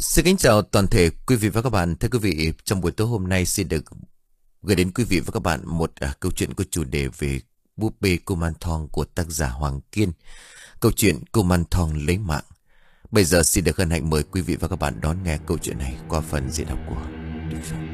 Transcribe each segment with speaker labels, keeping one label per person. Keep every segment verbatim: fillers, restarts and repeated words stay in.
Speaker 1: Xin kính chào toàn thể quý vị và các bạn. Thưa quý vị, trong buổi tối hôm nay xin được gửi đến quý vị và các bạn một à, câu chuyện có chủ đề về búp bê Kuman Thong của tác giả Hoàng Kiên. Câu chuyện Kuman Thong lấy mạng. Bây giờ xin được hân hạnh mời quý vị và các bạn đón nghe câu chuyện này qua phần diễn đọc của Đức Phong.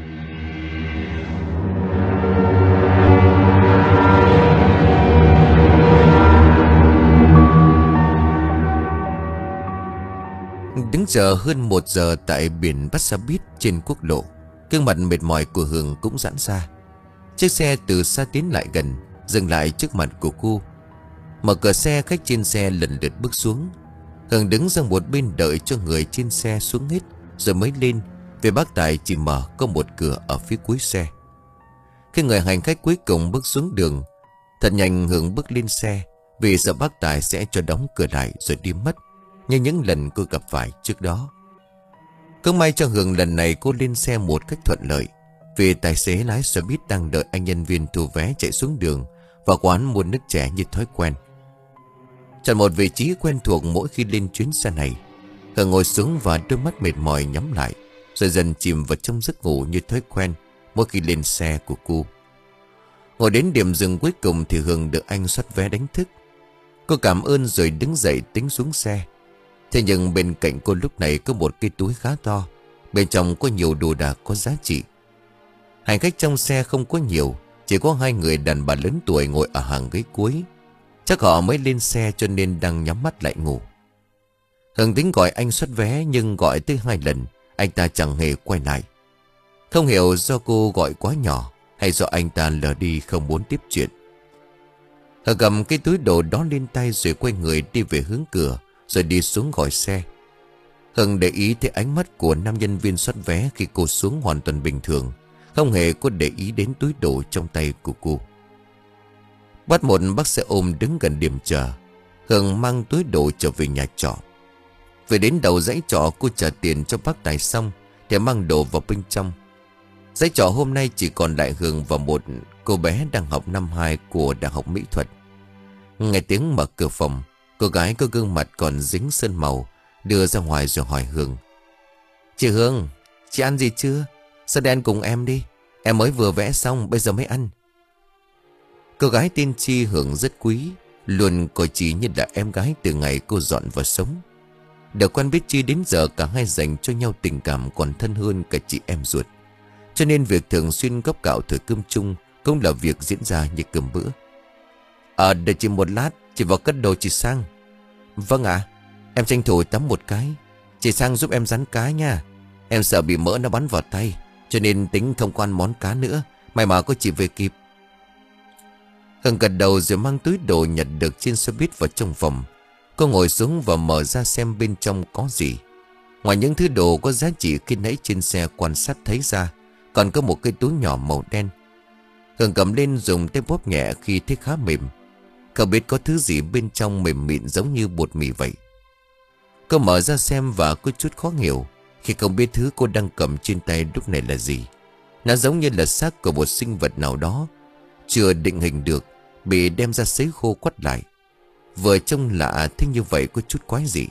Speaker 1: Đứng chờ hơn một giờ tại biển Bát Sa Bít trên quốc lộ, gương mặt mệt mỏi của Hường cũng giãn ra. Chiếc xe từ xa tiến lại gần, dừng lại trước mặt của cô. Mở cửa xe, khách trên xe lần lượt bước xuống. Hường đứng sang một bên đợi cho người trên xe xuống hết rồi mới lên. Về bác tài chỉ mở có một cửa ở phía cuối xe. Khi người hành khách cuối cùng bước xuống đường, thật nhanh Hường bước lên xe vì sợ bác tài sẽ cho đóng cửa lại rồi đi mất như những lần cô gặp phải trước đó. Cũng may cho Hường lần này cô lên xe một cách thuận lợi, vì tài xế lái xe buýt đang đợi anh nhân viên thu vé chạy xuống đường và quán mua nước trẻ như thói quen. Chọn một vị trí quen thuộc mỗi khi lên chuyến xe này, Hường ngồi xuống và đôi mắt mệt mỏi nhắm lại, rồi dần chìm vào trong giấc ngủ như thói quen mỗi khi lên xe của cô. Ngồi đến điểm dừng cuối cùng thì Hường được anh soát vé đánh thức. Cô cảm ơn rồi đứng dậy tính xuống xe. Thế nhưng bên cạnh cô lúc này có một cái túi khá to, bên trong có nhiều đồ đạc có giá trị. Hành khách trong xe không có nhiều, chỉ có hai người đàn bà lớn tuổi ngồi ở hàng ghế cuối. Chắc họ mới lên xe cho nên đang nhắm mắt lại ngủ. Hường tính gọi anh soát vé, nhưng gọi tới hai lần anh ta chẳng hề quay lại. Không hiểu do cô gọi quá nhỏ hay do anh ta lờ đi không muốn tiếp chuyện. Hường cầm cái túi đồ đó lên tay rồi quay người đi về hướng cửa, rồi đi xuống gọi xe. Hường để ý thấy ánh mắt của nam nhân viên soát vé khi cô xuống hoàn toàn bình thường, không hề có để ý đến túi đồ trong tay của cô. Bắt một bác xe ôm đứng gần điểm chờ, Hường mang túi đồ trở về nhà trọ. Về đến đầu dãy trọ, cô trả tiền cho bác tài xong thì mang đồ vào bên trong. Dãy trọ hôm nay chỉ còn lại Hường và một cô bé đang học năm hai của Đại học Mỹ thuật. Nghe tiếng mở cửa phòng, cô gái có gương mặt còn dính sơn màu đưa ra ngoài rồi hỏi Hường: "Chị Hương, chị ăn gì chưa? Sao đây ăn cùng em đi. Em mới vừa vẽ xong, bây giờ mới ăn." Cô gái tên Chi Hường rất quý, luôn coi Chi như là em gái từ ngày cô dọn vào sống. Được quen biết Chi đến giờ, cả hai dành cho nhau tình cảm còn thân hơn cả chị em ruột. Cho nên việc thường xuyên gấp gạo thổi cơm chung cũng là việc diễn ra như cơm bữa. "À, đợi chị một lát, chị vào cất đồ chị Sang." "Vâng ạ." "Em tranh thủ tắm một cái. Chị Sang giúp em rán cá nha. Em sợ bị mỡ nó bắn vào tay, cho nên tính không có ăn món cá nữa. May mà có chị về kịp." Hưng gật đầu rồi mang túi đồ nhặt được trên xe buýt vào trong phòng. Cô ngồi xuống và mở ra xem bên trong có gì. Ngoài những thứ đồ có giá trị khi nãy trên xe quan sát thấy ra, còn có một cái túi nhỏ màu đen. Hưng cầm lên dùng tay bóp nhẹ khi thấy khá mềm. Không biết có thứ gì bên trong mềm mịn giống như bột mì vậy. Cô mở ra xem và có chút khó hiểu khi không biết thứ cô đang cầm trên tay lúc này là gì. Nó giống như là xác của một sinh vật nào đó chưa định hình được, bị đem ra sấy khô quắt lại. Vừa trông lạ thế như vậy có chút quái dị.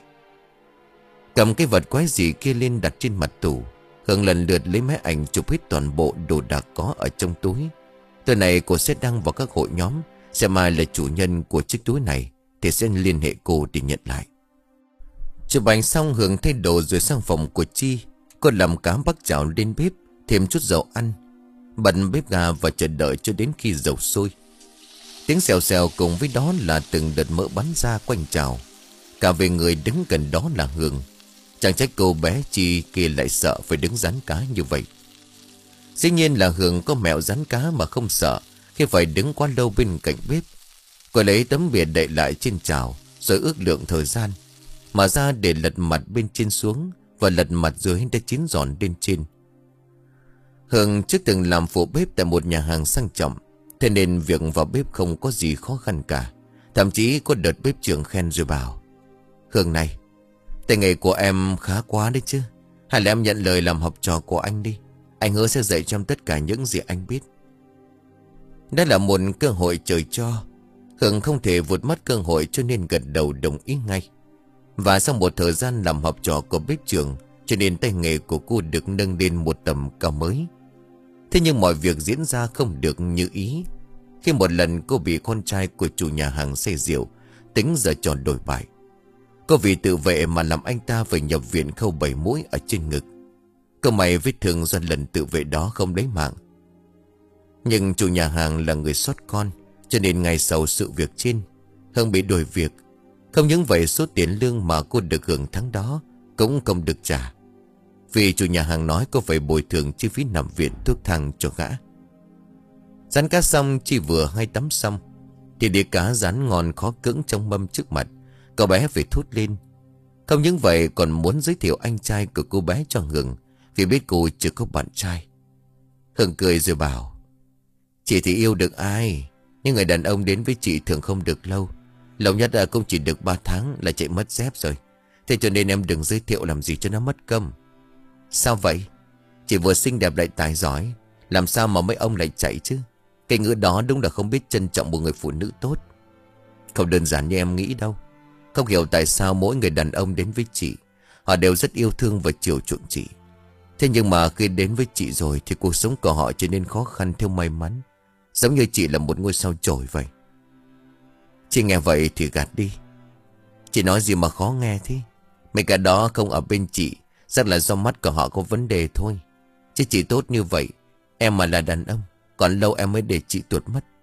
Speaker 1: Cầm cái vật quái dị kia lên đặt trên mặt tủ, Hương lần lượt lấy máy ảnh chụp hết toàn bộ đồ đạc có ở trong túi. Từ này cô sẽ đăng vào các hội nhóm, xem ai là chủ nhân của chiếc túi này thì sẽ liên hệ cô để nhận lại. Chụp ảnh xong, Hương thay đồ rồi sang phòng của Chi. Cô làm cá bắc chảo lên bếp, thêm chút dầu ăn, bật bếp ga và chờ đợi cho đến khi dầu sôi. Tiếng xèo xèo cùng với đó là từng đợt mỡ bắn ra quanh chảo. Cả về người đứng gần đó là Hương. Chẳng trách cô bé Chi kia lại sợ phải đứng rán cá như vậy. Dĩ nhiên là Hương có mẹo rán cá mà không sợ khi phải đứng quá lâu bên cạnh bếp. Cô lấy tấm bìa đậy lại trên chảo rồi ước lượng thời gian, mở ra để lật mặt bên trên xuống và lật mặt dưới đã chín giòn lên trên. Hương trước từng làm phụ bếp tại một nhà hàng sang trọng, thế nên việc vào bếp không có gì khó khăn cả. Thậm chí có đợt bếp trưởng khen rồi bảo: "Hương này, tay nghề của em khá quá đấy chứ. Hay là em nhận lời làm học trò của anh đi. Anh hứa sẽ dạy cho em tất cả những gì anh biết." Đó là một cơ hội trời cho. Hương không thể vụt mất cơ hội cho nên gật đầu đồng ý ngay. Và sau một thời gian làm học trò của bếp trưởng, cho nên tay nghề của cô được nâng lên một tầm cao mới. Thế nhưng mọi việc diễn ra không được như ý. Khi một lần cô bị con trai của chủ nhà hàng say rượu tính giờ trò đổi bại. Cô vì tự vệ mà làm anh ta phải nhập viện khâu bảy mũi ở trên ngực. Cơ may vết thương do lần tự vệ đó không lấy mạng. Nhưng chủ nhà hàng là người sót con, cho nên ngày sau sự việc trên, Hương bị đổi việc. Không những vậy, số tiền lương mà cô được hưởng tháng đó cũng không được trả, vì chủ nhà hàng nói cô phải bồi thường chi phí nằm viện thuốc thang cho gã. Rán cá xong, chỉ vừa hay tắm xong thì đĩa cá rán ngon khó cưỡng trong mâm trước mặt. Cậu bé phải thốt lên. Không những vậy còn muốn giới thiệu anh trai của cô bé cho Hương, vì biết cô chưa có bạn trai. Hương cười rồi bảo: Chị thì yêu được ai, nhưng người đàn ông đến với chị thường không được lâu. Lâu nhất là cũng chỉ được ba tháng là chạy mất dép rồi. Thế cho nên em đừng giới thiệu làm gì cho nó mất công. Sao vậy? Chị vừa xinh đẹp lại tài giỏi, làm sao mà mấy ông lại chạy chứ? Cái ngữ đó đúng là không biết trân trọng một người phụ nữ tốt. Không đơn giản như em nghĩ đâu. Không hiểu tại sao mỗi người đàn ông đến với chị, họ đều rất yêu thương và chiều chuộng chị. Thế nhưng mà khi đến với chị rồi thì cuộc sống của họ trở nên khó khăn theo may mắn, giống như chị là một ngôi sao chổi vậy. Chị nghe vậy thì gạt đi. Chị nói gì mà khó nghe thế? Mấy cái đó không ở bên chị, chắc là do mắt của họ có vấn đề thôi. Chứ chị tốt như vậy, em mà là đàn ông, còn lâu em mới để chị tuột mất.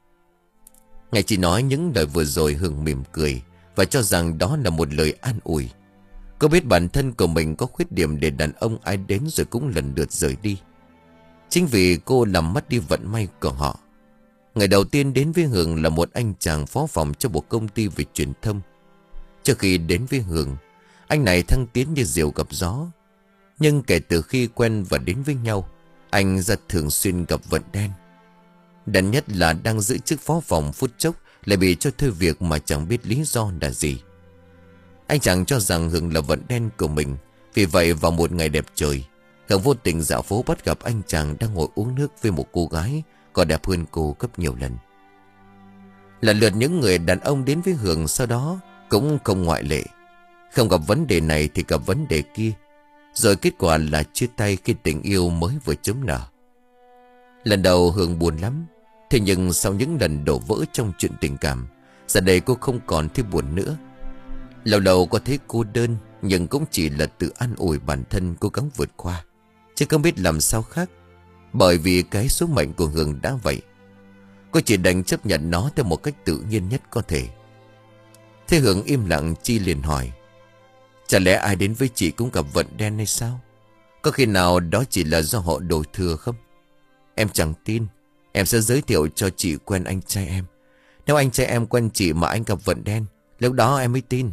Speaker 1: Nghe chị nói những lời vừa rồi, Hương mỉm cười và cho rằng đó là một lời an ủi. Cô biết bản thân của mình có khuyết điểm để đàn ông ai đến rồi cũng lần lượt rời đi. Chính vì cô làm mất đi vận may của họ. Ngày đầu tiên đến với Hương là một anh chàng phó phòng cho một công ty về truyền thông. Trước khi đến với Hương, anh này thăng tiến như diều gặp gió. Nhưng kể từ khi quen và đến với nhau, anh ra thường xuyên gặp vận đen. Đần nhất là đang giữ chức phó phòng, phút chốc lại bị cho thôi việc mà chẳng biết lý do là gì. Anh chàng cho rằng Hương là vận đen của mình. Vì vậy vào một ngày đẹp trời, Hương vô tình dạo phố bắt gặp anh chàng đang ngồi uống nước với một cô gái còn đẹp hơn cô gấp nhiều lần. Lần lượt những người đàn ông đến với Hương sau đó cũng không ngoại lệ. Không gặp vấn đề này thì gặp vấn đề kia, rồi kết quả là chia tay khi tình yêu mới vừa chớm nở. Lần đầu Hương buồn lắm. Thế nhưng sau những lần đổ vỡ trong chuyện tình cảm, giờ đây cô không còn thấy buồn nữa. Lâu lâu có thấy cô đơn, nhưng cũng chỉ là tự an ủi bản thân cố gắng vượt qua, chứ không biết làm sao khác. Bởi vì cái số mệnh của Hương đã vậy, cô chỉ đành chấp nhận nó theo một cách tự nhiên nhất có thể. Thế Hương im lặng, Chi liền hỏi: Chả lẽ ai đến với chị cũng gặp vận đen hay sao? Có khi nào đó chỉ là do họ đổ thừa không? Em chẳng tin. Em sẽ giới thiệu cho chị quen anh trai em. Nếu anh trai em quen chị mà anh gặp vận đen, lúc đó em mới tin.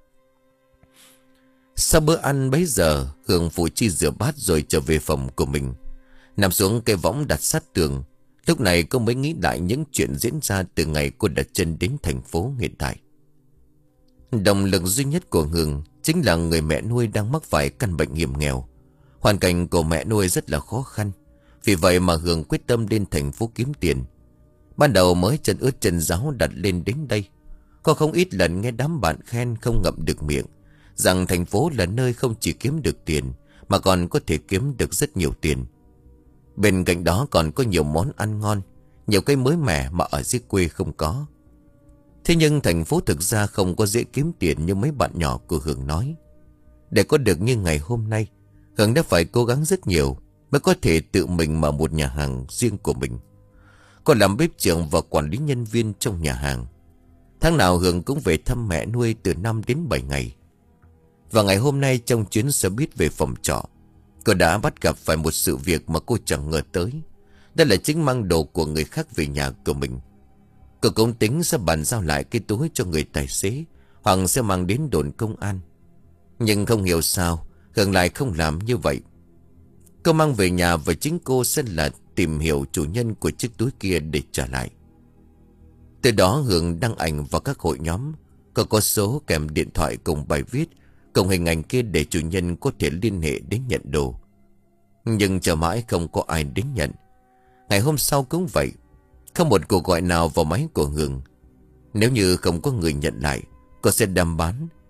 Speaker 1: Sau bữa ăn bấy giờ, Hương phụ Chi rửa bát rồi trở về phòng của mình. Nằm xuống cái võng đặt sát tường. Lúc này cô mới nghĩ lại những chuyện diễn ra từ ngày cô đặt chân đến thành phố hiện tại. Động lực duy nhất của Hương chính là người mẹ nuôi đang mắc phải căn bệnh hiểm nghèo. Hoàn cảnh của mẹ nuôi rất là khó khăn. Vì vậy mà Hương quyết tâm lên thành phố kiếm tiền. Ban đầu mới chân ướt chân ráo đặt lên đến đây, có không ít lần nghe đám bạn khen không ngậm được miệng, rằng thành phố là nơi không chỉ kiếm được tiền mà còn có thể kiếm được rất nhiều tiền. Bên cạnh đó còn có nhiều món ăn ngon, nhiều cái mới mẻ mà ở dưới quê không có. Thế nhưng thành phố thực ra không có dễ kiếm tiền như mấy bạn nhỏ của Hương nói. Để có được như ngày hôm nay, Hương đã phải cố gắng rất nhiều mới có thể tự mình mở một nhà hàng riêng của mình. Cô làm bếp trưởng và quản lý nhân viên trong nhà hàng. Tháng nào Hương cũng về thăm mẹ nuôi từ năm đến bảy ngày. Và ngày hôm nay trong chuyến xe buýt về phòng trọ, cô đã bắt gặp phải một sự việc mà cô chẳng ngờ tới. Đó là chính mang đồ của người khác về nhà của mình. Cô cũng tính sẽ bàn giao lại cái túi cho người tài xế, hoặc sẽ mang đến đồn công an. Nhưng không hiểu sao Hương lại không làm như vậy. Cô mang về nhà và chính cô sẽ là tìm hiểu chủ nhân của chiếc túi kia để trả lại. Từ đó Hương đăng ảnh vào các hội nhóm. Cô có số kèm điện thoại cùng bài viết, cùng hình ảnh kia để chủ nhân có thể liên hệ đến nhận đồ. Nhưng chờ mãi không có ai đến nhận. Ngày hôm sau cũng vậy, không một cuộc gọi nào vào máy của Hương. Nếu như không có người nhận lại, cô sẽ đem bán,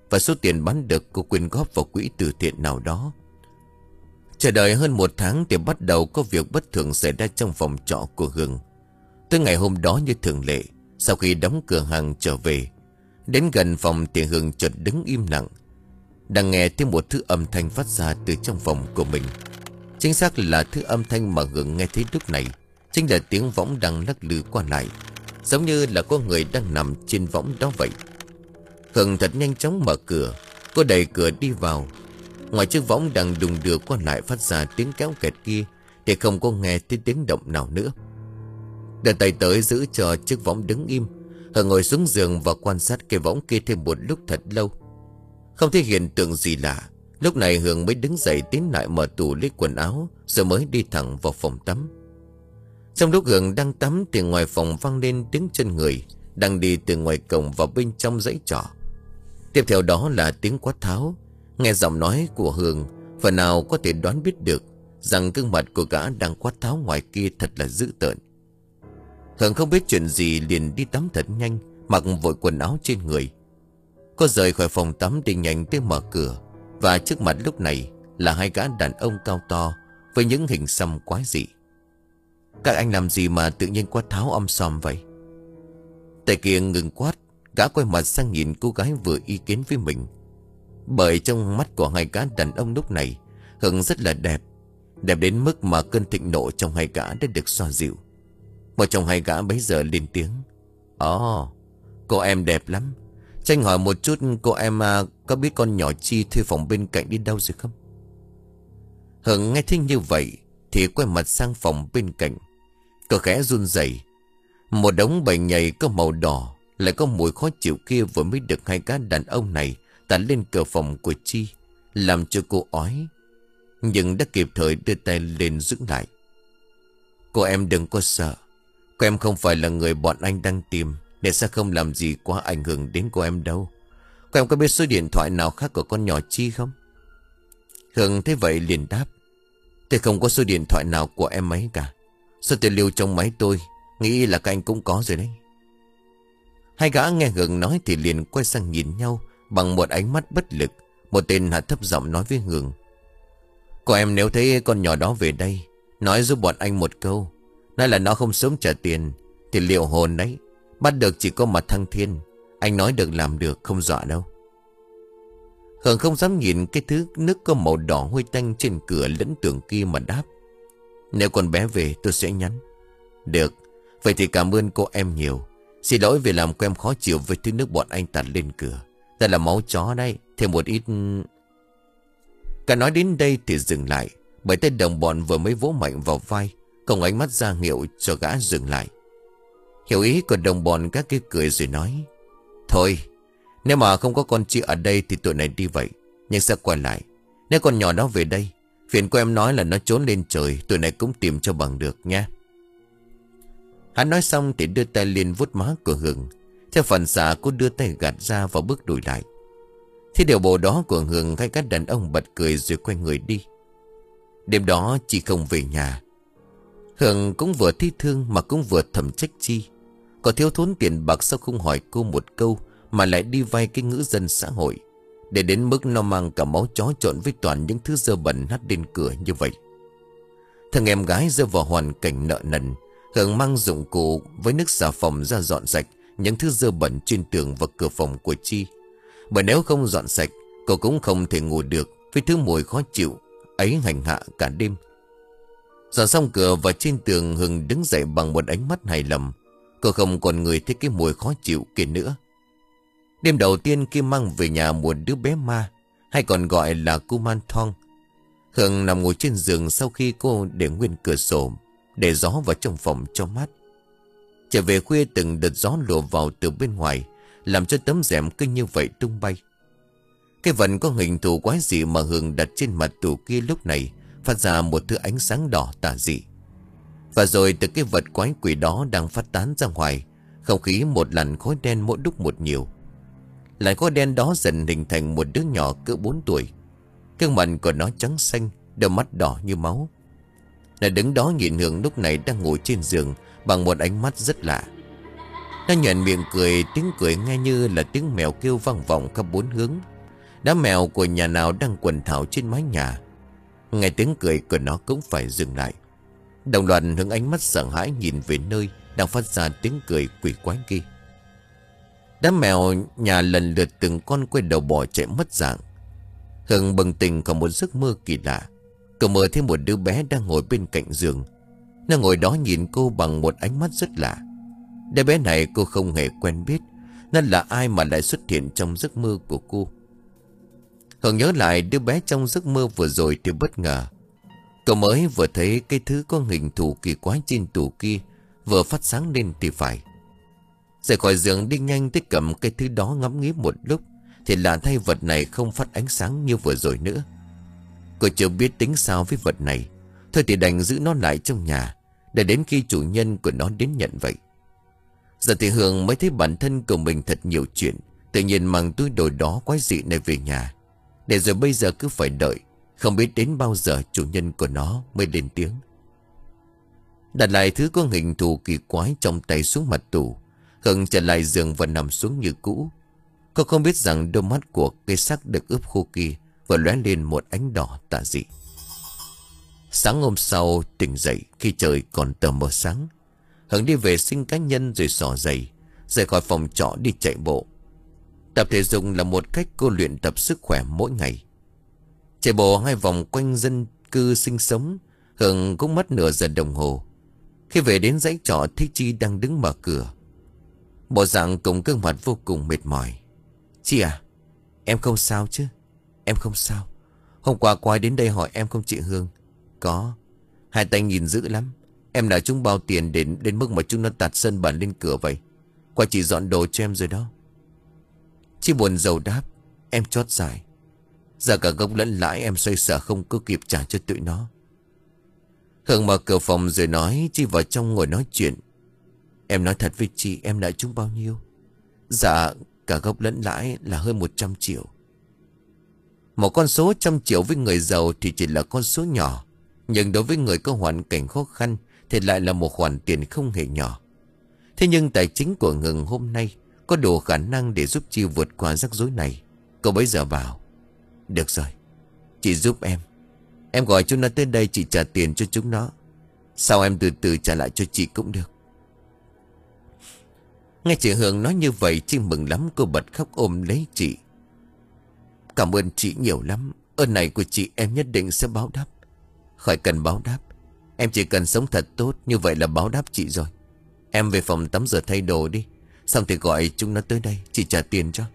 Speaker 1: và số tiền bán được cô quyên góp vào quỹ từ thiện nào đó. Chờ đợi hơn một tháng thì bắt đầu có việc bất thường xảy ra trong phòng trọ của Hường. Tới ngày hôm đó như thường lệ, sau khi đóng cửa hàng trở về, đến gần phòng thì Hường chợt đứng im lặng, đang nghe thêm một thứ âm thanh phát ra từ trong phòng của mình. Chính xác là thứ âm thanh mà Hường nghe thấy lúc này chính là tiếng võng đang lắc lư qua lại, giống như là có người đang nằm trên võng đó vậy. Hường thật nhanh chóng mở cửa. Cô đẩy cửa đi vào. Ngoài chiếc võng đang đùng đưa qua lại phát ra tiếng kéo kẹt kia thì không có nghe thấy tiếng động nào nữa. Đưa tay tới giữ cho chiếc võng đứng im, Hường ngồi xuống giường và quan sát cái võng kia thêm một lúc thật lâu. Không thấy hiện tượng gì lạ. Lúc này Hường mới đứng dậy tiến lại mở tủ lấy quần áo, rồi mới đi thẳng vào phòng tắm. Trong lúc Hường đang tắm thì ngoài phòng vang lên tiếng chân người đang đi từ ngoài cổng vào bên trong dãy trọ. Tiếp theo đó là tiếng quát tháo. Nghe giọng nói của Hường, phần nào có thể đoán biết được rằng gương mặt của gã đang quát tháo ngoài kia thật là dữ tợn. Hường không biết chuyện gì liền đi tắm thật nhanh, mặc vội quần áo trên người. Cô rời khỏi phòng tắm đi nhanh tới mở cửa, và trước mặt lúc này là hai gã đàn ông cao to với những hình xăm quái dị. Các anh làm gì mà tự nhiên quát tháo om sòm vậy? Tay kia ngừng quát, gã quay mặt sang nhìn cô gái vừa ý kiến với mình. Bởi trong mắt của hai gã đàn ông lúc này, Hường rất là đẹp, đẹp đến mức mà cơn thịnh nộ trong hai gã đã được xoa dịu. Một trong hai gã bấy giờ lên tiếng: Ồ, oh, cô em đẹp lắm. Tranh hỏi một chút, cô em à, có biết con nhỏ Chi thuê phòng bên cạnh đi đâu rồi không? Hường nghe thấy như vậy thì quay mặt sang phòng bên cạnh. Cô khẽ run rẩy. Một đống bầy nhầy có màu đỏ, lại có mùi khó chịu kia vừa mới được hai gã đàn ông này tạt lên cửa phòng của Chi, làm cho cô ói, nhưng đã kịp thời đưa tay lên giữ lại. Cô em đừng có sợ. Cô em không phải là người bọn anh đang tìm, nên sẽ không làm gì quá ảnh hưởng đến cô em đâu. Cô em có biết số điện thoại nào khác của con nhỏ Chi không? Hường thấy vậy liền đáp: Tôi không có số điện thoại nào của em ấy cả. Số tiền lưu trong máy tôi, nghĩ là các anh cũng có rồi đấy. Hai gã nghe Hường nói thì liền quay sang nhìn nhau bằng một ánh mắt bất lực. Một tên hạ thấp giọng nói với Hường: Cô em nếu thấy con nhỏ đó về đây, nói giúp bọn anh một câu, nói là nó không sớm trả tiền thì liệu hồn đấy. Bắt được chỉ có mặt Thăng Thiên. Anh nói được làm được, không dọa đâu. Hường không dám nhìn cái thứ nước có màu đỏ hôi tanh trên cửa lẫn tường kia mà đáp: Nếu con bé về tôi sẽ nhắn. Được, vậy thì cảm ơn cô em nhiều. Xin lỗi vì làm cô em khó chịu với thứ nước bọn anh tạt lên cửa. Đây là máu chó đấy, thêm một ít. Cả nói đến đây thì dừng lại, bởi tên đồng bọn vừa mới vỗ mạnh vào vai, cùng ánh mắt ra hiệu cho gã dừng lại. Hiểu ý của đồng bọn, các kia cười rồi nói: Thôi, nếu mà không có con Chi ở đây thì tụi này đi vậy, nhưng sẽ quay lại. Nếu con nhỏ đó về đây, phiền cô em nói là nó trốn lên trời, tụi này cũng tìm cho bằng được nha. Hắn nói xong thì đưa tay lên vuốt má của Hường. Theo phản xạ cô đưa tay gạt ra và bước lùi lại. Thế điều bộ đó của Hường, hai các đàn ông bật cười rồi quay người đi. Đêm đó Chi không về nhà. Hường cũng vừa thi thương mà cũng vừa thầm trách Chi. Có thiếu thốn tiền bạc sao không hỏi cô một câu mà lại đi vay cái ngữ dân xã hội, để đến mức nó mang cả máu chó trộn với toàn những thứ dơ bẩn hắt lên cửa như vậy. Thằng em gái rơi vào hoàn cảnh nợ nần. Hường mang dụng cụ với nước xà phòng ra dọn sạch những thứ dơ bẩn trên tường và cửa phòng của Chi. Bởi nếu không dọn sạch, cô cũng không thể ngủ được với thứ mùi khó chịu ấy hành hạ cả đêm. Dọn xong cửa và trên tường, Hường đứng dậy bằng một ánh mắt hài lòng. Cô không còn ngửi thấy cái mùi khó chịu kia nữa. Đêm đầu tiên khi mang về nhà một đứa bé ma, hay còn gọi là Kuman Thong, Hường nằm ngồi trên giường sau khi cô để nguyên cửa sổ để gió vào trong phòng cho mát. Trở về khuya, từng đợt gió lùa vào từ bên ngoài, làm cho tấm rèm cứ như vậy tung bay. Cái vật có hình thù quái dị mà Hường đặt trên mặt tủ kia lúc này phát ra một thứ ánh sáng đỏ tà dị. Và rồi từ cái vật quái quỷ đó đang phát tán ra ngoài, không khí một làn khói đen mỗi lúc một nhiều. Làn khói đen đó dần hình thành một đứa nhỏ cỡ bốn tuổi. Gương mặt của nó trắng xanh, đôi mắt đỏ như máu. Nó đứng đó nhìn Hường lúc này đang ngồi trên giường bằng một ánh mắt rất lạ. Nó nhoẻn miệng cười, tiếng cười nghe như là tiếng mèo kêu vang vọng khắp bốn hướng. Đám mèo của nhà nào đang quần thảo trên mái nhà. Nghe tiếng cười của nó cũng phải dừng lại. Đồng loạt hướng ánh mắt sợ hãi nhìn về nơi đang phát ra tiếng cười quỷ quái kia. Đám mèo nhà lần lượt từng con quay đầu bỏ chạy mất dạng. Hưng bừng tỉnh có một giấc mơ kỳ lạ. Cậu mơ thấy một đứa bé đang ngồi bên cạnh giường. Nó ngồi đó nhìn cô bằng một ánh mắt rất lạ. Đứa bé này cô không hề quen biết. Nó là ai mà lại xuất hiện trong giấc mơ của cô? Hưng nhớ lại đứa bé trong giấc mơ vừa rồi thì bất ngờ. Cậu mới vừa thấy cái thứ có hình thù kỳ quái trên tủ kia vừa phát sáng lên thì phải. Rời khỏi giường đi nhanh tới cầm cái thứ đó ngắm nghía một lúc thì lạ thay vật này không phát ánh sáng như vừa rồi nữa. Cô chưa biết tính sao với vật này. Thôi thì đành giữ nó lại trong nhà để đến khi chủ nhân của nó đến nhận vậy. Giờ thì Hương mới thấy bản thân của mình thật nhiều chuyện. Tự nhiên mang túi đồ đó quái dị này về nhà. Để rồi bây giờ cứ phải đợi. Không biết đến bao giờ chủ nhân của nó mới lên tiếng. Đặt lại thứ có hình thù kỳ quái trong tay xuống mặt tủ. Hương trở lại giường và nằm xuống như cũ. Cô không biết rằng đôi mắt của cái xác được ướp khô kia vừa lóe lên một ánh đỏ tà dị. Sáng hôm sau tỉnh dậy khi trời còn tờ mờ sáng, Hương đi vệ sinh cá nhân rồi xỏ giày, rời khỏi phòng trọ đi chạy bộ. Tập thể dục là một cách cô luyện tập sức khỏe mỗi ngày. Chạy bộ hai vòng quanh dân cư sinh sống, Hương cũng mất nửa giờ đồng hồ. Khi về đến dãy trọ thấy Chi đang đứng mở cửa. Bộ dạng cùng gương mặt vô cùng mệt mỏi. Chi à, em không sao chứ? Em không sao. Hôm qua quay đến đây hỏi em không chị Hương? Có. Hai tay nhìn dữ lắm. Em đã chúng bao tiền đến đến mức mà chúng nó tạt sân bản lên cửa vậy. Qua chị dọn đồ cho em rồi đó. Chi buồn rầu đáp. Em chót dài. Giờ cả gốc lẫn lãi em xoay sở không có kịp trả cho tụi nó. Hương mở cửa phòng rồi nói. Chi vào trong ngồi nói chuyện. Em nói thật với chị, em đã trúng bao nhiêu? Dạ cả gốc lẫn lãi là hơn một trăm triệu. Một con số trăm triệu với người giàu thì chỉ là con số nhỏ. Nhưng đối với người có hoàn cảnh khó khăn thì lại là một khoản tiền không hề nhỏ. Thế nhưng tài chính của Hương hôm nay có đủ khả năng để giúp Chi vượt qua rắc rối này. Cô bấy giờ bảo. Được rồi, chị giúp em. Em gọi chúng nó tới đây, chị trả tiền cho chúng nó. Sau em từ từ trả lại cho chị cũng được. Nghe chị Hương nói như vậy, Chi mừng lắm, cô bật khóc ôm lấy chị. Cảm ơn chị nhiều lắm. Ơn này của chị em nhất định sẽ báo đáp. Khỏi cần báo đáp. Em chỉ cần sống thật tốt, như vậy là báo đáp chị rồi. Em về phòng tắm rửa thay đồ đi. Xong thì gọi chúng nó tới đây, chị trả tiền cho.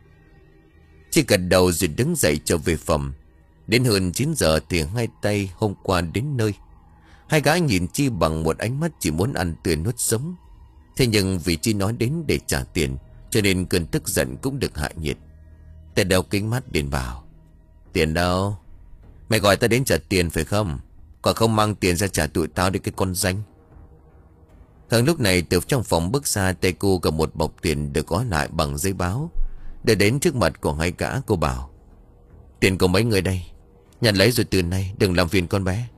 Speaker 1: Chị gật đầu rồi đứng dậy trở về phòng. Đến hơn chín giờ thì hai tay hôm qua đến nơi. Hai gái nhìn Chi bằng một ánh mắt chỉ muốn ăn tươi nuốt sống. Thế nhưng vì Chi nói đến để trả tiền, cho nên cơn tức giận cũng được hạ nhiệt. Tên đeo kính mắt điện bảo. Tiền đâu? Mày gọi tao đến trả tiền phải không? Còn không mang tiền ra trả tụi tao đi cái con danh. Hương lúc này từ trong phòng bước ra, tay cô cầm một bọc tiền được gói lại bằng giấy báo. Để đến trước mặt của hai gã, cô bảo. Tiền của mấy người đây, nhận lấy rồi từ nay đừng làm phiền con bé.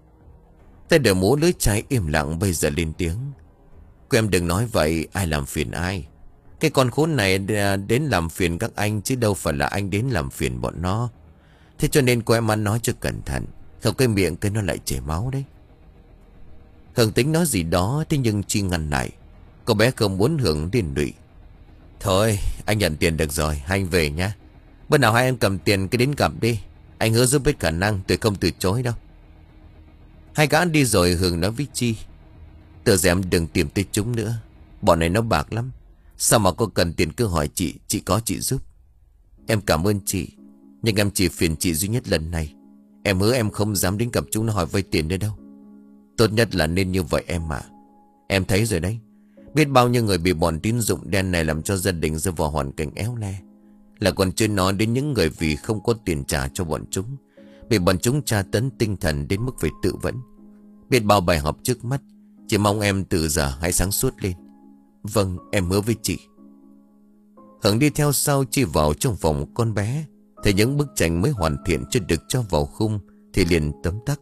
Speaker 1: Tay đeo mũ lưỡi chai im lặng bây giờ lên tiếng. Cô em đừng nói vậy, ai làm phiền ai. Cái con khốn này đến làm phiền các anh, chứ đâu phải là anh đến làm phiền bọn nó. Thế cho nên cô em ăn nói cho cẩn thận, không cái miệng cái nó lại chảy máu đấy. Hương tính nói gì đó, thế nhưng Chi ngăn lại. Cô bé không muốn Hương liên lụy. Thôi anh nhận tiền được rồi, hai anh về nhá. Bữa nào hai em cầm tiền cái đến gặp đi. Anh hứa giúp hết khả năng, tôi không từ chối đâu. Hai gã đi rồi, Hương nói với Chi. Từ giờ em đừng tìm tới chúng nữa. Bọn này nó bạc lắm. Sao mà cô cần tiền cứ hỏi chị, chị có chị giúp. Em cảm ơn chị, nhưng em chỉ phiền chị duy nhất lần này. Em hứa em không dám đến gặp chúng nó hỏi vay tiền nữa đâu. Tốt nhất là nên như vậy em ạ. Em thấy rồi đấy. Biết bao nhiêu người bị bọn tín dụng đen này làm cho gia đình rơi vào hoàn cảnh éo le. Là còn chưa nói đến những người vì không có tiền trả cho bọn chúng, bị bọn chúng tra tấn tinh thần đến mức phải tự vẫn. Biết bao bài học trước mắt. Chỉ mong em từ giờ hãy sáng suốt lên. Vâng, em hứa với chị. Hương đi theo sau Chi vào trong phòng con bé. Thấy những bức tranh mới hoàn thiện chưa được cho vào khung thì liền tấm tắc.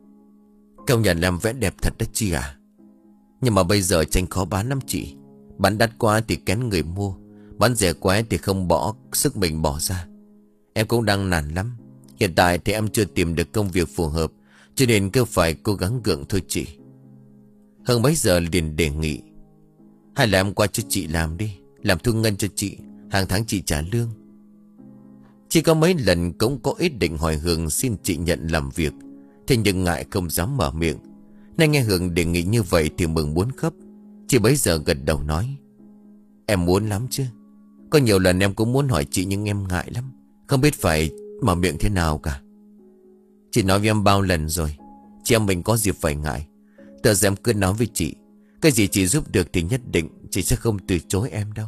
Speaker 1: Công nhận làm vẽ đẹp thật đó Chi à. Nhưng mà bây giờ tranh khó bán lắm chị. Bán đắt quá thì kén người mua, bán rẻ quá thì không bỏ sức mình bỏ ra. Em cũng đang nản lắm. Hiện tại thì em chưa tìm được công việc phù hợp, cho nên cứ phải cố gắng gượng thôi chị. Hưng bấy giờ liền đề nghị: hay là em qua cho chị làm đi, làm thu ngân cho chị, hàng tháng chị trả lương. Chỉ có mấy lần cũng có ý định hỏi Hương xin chị nhận làm việc, thế nhưng ngại không dám mở miệng. Nên nghe Hương đề nghị như vậy thì mừng muốn khóc. Chị bấy giờ gật đầu nói: em muốn lắm chứ. Có nhiều lần em cũng muốn hỏi chị nhưng em ngại lắm, không biết phải mở miệng thế nào cả. Chị nói với em bao lần rồi, chị em mình có gì phải ngại. Tự giờ em cứ nói với chị, cái gì chị giúp được thì nhất định chị sẽ không từ chối em đâu.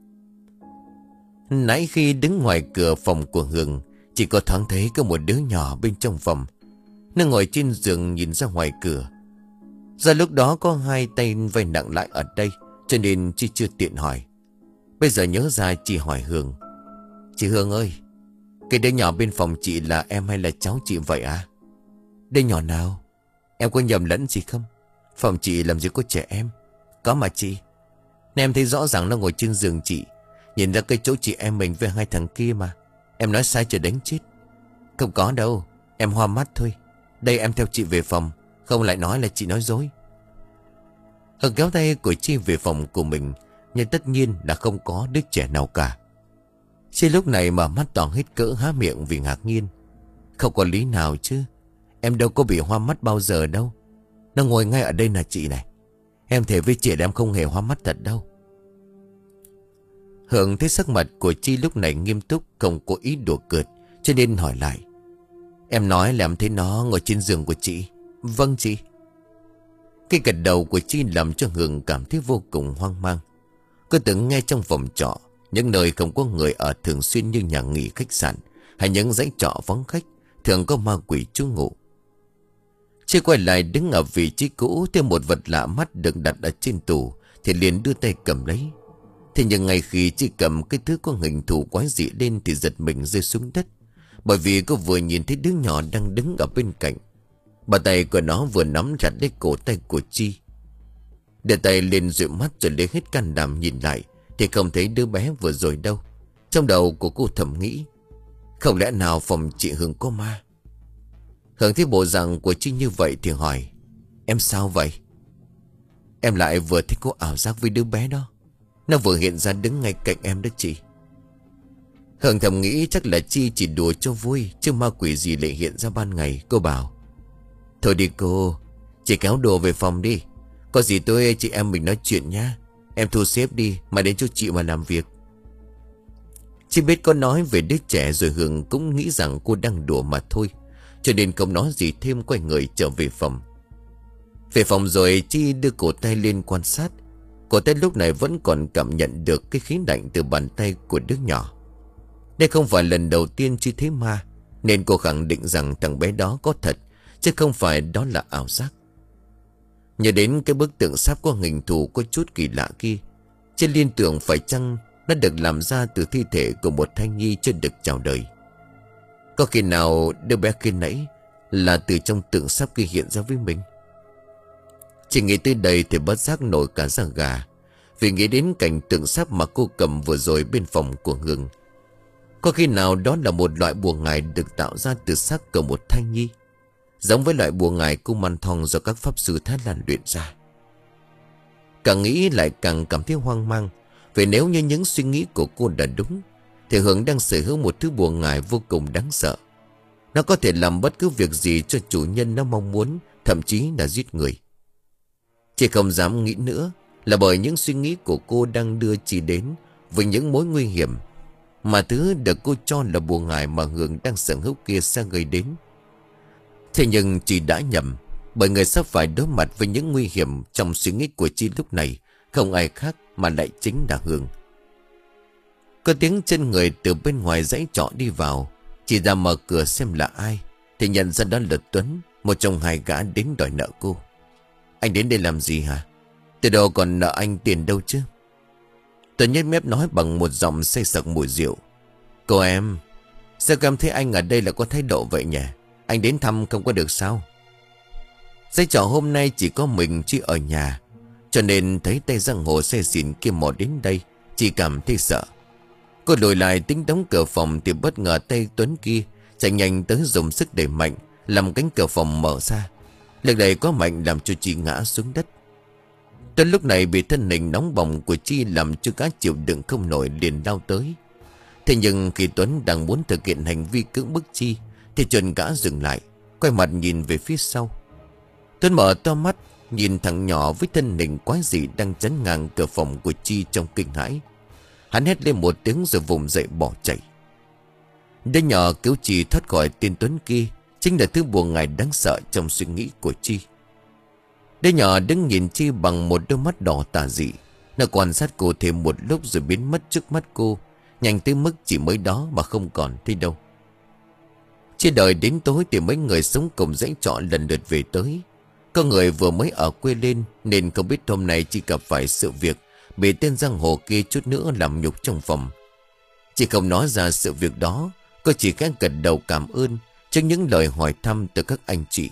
Speaker 1: Nãy khi đứng ngoài cửa phòng của Hương, chỉ có thoáng thấy có một đứa nhỏ bên trong phòng. Nó ngồi trên giường nhìn ra ngoài cửa. Do lúc đó có hai tay vây nặng lại ở đây, cho nên chị chưa tiện hỏi. Bây giờ nhớ ra chị hỏi Hương: chị Hương ơi, cái đứa nhỏ bên phòng chị là em hay là cháu chị vậy à? Đứa nhỏ nào? Em có nhầm lẫn gì không? Phòng chị làm gì có trẻ em. Có mà chị. Nên em thấy rõ ràng nó ngồi trên giường chị, nhìn ra cái chỗ chị em mình với hai thằng kia mà. Em nói sai trời đánh chết. Không có đâu, em hoa mắt thôi. Đây em theo chị về phòng, không lại nói là chị nói dối. Hương kéo tay của Chi về phòng của mình, nhưng tất nhiên là không có đứa trẻ nào cả. Chi lúc này mà mắt toàn hết cỡ há miệng vì ngạc nhiên. Không có lý nào chứ, em đâu có bị hoa mắt bao giờ đâu. Nó ngồi ngay ở đây là chị này. Em thề với chị là em không hề hoa mắt thật đâu. Hương thấy sắc mặt của Chi lúc này nghiêm túc, không có ý đùa cợt, cho nên hỏi lại: em nói là em thấy nó ngồi trên giường của chị. Vâng chị. Cái gật đầu của Chi làm cho Hương cảm thấy vô cùng hoang mang. Cô từng nghe trong phòng trọ, những nơi không có người ở thường xuyên như nhà nghỉ, khách sạn hay những dãy trọ vắng khách, thường có ma quỷ trú ngụ. Chi quay lại đứng ở vị trí cũ, thêm một vật lạ mắt được đặt ở trên tủ thì liền đưa tay cầm lấy. Thế nhưng ngay khi Chi cầm cái thứ có hình thù quái dị lên thì giật mình rơi xuống đất, bởi vì cô vừa nhìn thấy đứa nhỏ đang đứng ở bên cạnh. Bàn tay của nó vừa nắm chặt lấy cổ tay của Chi. Đưa tay lên dụi mắt rồi lấy hết can đảm nhìn lại thì không thấy đứa bé vừa rồi đâu. Trong đầu của cô thầm nghĩ: không lẽ nào phòng chị Hương có ma? Hương thấy bộ dạng của Chi như vậy thì hỏi: em sao vậy? Em lại vừa thấy có ảo giác với đứa bé đó. Nó vừa hiện ra đứng ngay cạnh em đó chị. Hương thầm nghĩ chắc là Chi chỉ đùa cho vui, chứ ma quỷ gì lại hiện ra ban ngày. Cô bảo: thôi đi cô, chị kéo đồ về phòng đi. Có gì tôi chị em mình nói chuyện nhá. Em thu xếp đi mà đến chỗ chị mà làm việc. Chị biết có nói về đứa trẻ rồi, Hương cũng nghĩ rằng cô đang đùa mà thôi, cho nên không nói gì thêm, quay người trở về phòng. Về phòng rồi Chi đưa cổ tay lên quan sát. Cổ tay lúc này vẫn còn cảm nhận được cái khí lạnh từ bàn tay của đứa nhỏ. Đây không phải lần đầu tiên Chi thấy ma, nên cô khẳng định rằng thằng bé đó có thật, chứ không phải đó là ảo giác. Nhớ đến cái bức tượng sáp có hình thù có chút kỳ lạ kia, Chi liên tưởng phải chăng nó được làm ra từ thi thể của một thai nhi chưa được chào đời. Có khi nào đứa bé khi nãy là từ trong tượng sáp kia hiện ra với mình? Chỉ nghĩ tới đây thì bất giác nổi cả da gà, vì nghĩ đến cảnh tượng sáp mà cô cầm vừa rồi bên phòng của Hương. Có khi nào đó là một loại bùa ngải được tạo ra từ xác của một thai nhi, giống với loại bùa ngải cung man thong do các pháp sư Thái Lan luyện ra? Càng nghĩ lại càng cảm thấy hoang mang, vì nếu như những suy nghĩ của cô đã đúng thì Hương đang sở hữu một thứ bùa ngải vô cùng đáng sợ. Nó có thể làm bất cứ việc gì cho chủ nhân nó mong muốn, thậm chí là giết người. Chị không dám nghĩ nữa là bởi những suy nghĩ của cô đang đưa chị đến với những mối nguy hiểm mà thứ được cô cho là bùa ngải mà Hương đang sở hữu kia sẽ gây đến. Thế nhưng chị đã nhầm, bởi người sắp phải đối mặt với những nguy hiểm trong suy nghĩ của chị lúc này không ai khác mà lại chính là Hương. Có tiếng chân người từ bên ngoài dãy trọ đi vào. Chị ra mở cửa xem là ai thì nhận ra đó là Tuấn, một trong hai gã đến đòi nợ cô. Anh đến đây làm gì hả? Từ đâu còn nợ anh tiền đâu chứ? Tuấn nhếch mép nói bằng một giọng say sặc mùi rượu: cô em, sao em thấy anh ở đây là có thái độ vậy nhỉ? Anh đến thăm không có được sao? Dãy trọ hôm nay chỉ có mình chị ở nhà, cho nên thấy tay giang hồ say xỉn kia mò đến đây, chị cảm thấy sợ. Cô lùi lại tính đóng cửa phòng thì bất ngờ tay Tuấn kia chạy nhanh tới dùng sức đẩy mạnh, làm cánh cửa phòng mở ra. Lực đẩy quá mạnh làm cho Chi ngã xuống đất. Tuấn lúc này bị thân hình nóng bỏng của Chi làm cho cá chịu đựng không nổi, liền lao tới. Thế nhưng khi Tuấn đang muốn thực hiện hành vi cưỡng bức Chi thì chân gã dừng lại, quay mặt nhìn về phía sau. Tuấn mở to mắt nhìn thằng nhỏ với thân hình quái dị đang chắn ngang cửa phòng của Chi trong kinh hãi. Hắn hét lên một tiếng rồi vùng dậy bỏ chạy. Đứa nhỏ cứu Chi thoát khỏi tên Tuấn kia chính là thứ buồn ngài đáng sợ trong suy nghĩ của Chi. Đứa nhỏ đứng nhìn Chi bằng một đôi mắt đỏ tà dị. Nó quan sát cô thêm một lúc rồi biến mất trước mắt cô, nhanh tới mức chỉ mới đó mà không còn thấy đâu. Chỉ đợi đến tối thì mấy người sống cùng dãy trọ lần lượt về tới. Có người vừa mới ở quê lên nên không biết hôm nay Chi gặp phải sự việc bị tên giang hồ kia chút nữa làm nhục trong phòng. Chị không nói ra sự việc đó, cô chỉ khẽ gật đầu cảm ơn trước những lời hỏi thăm từ các anh chị.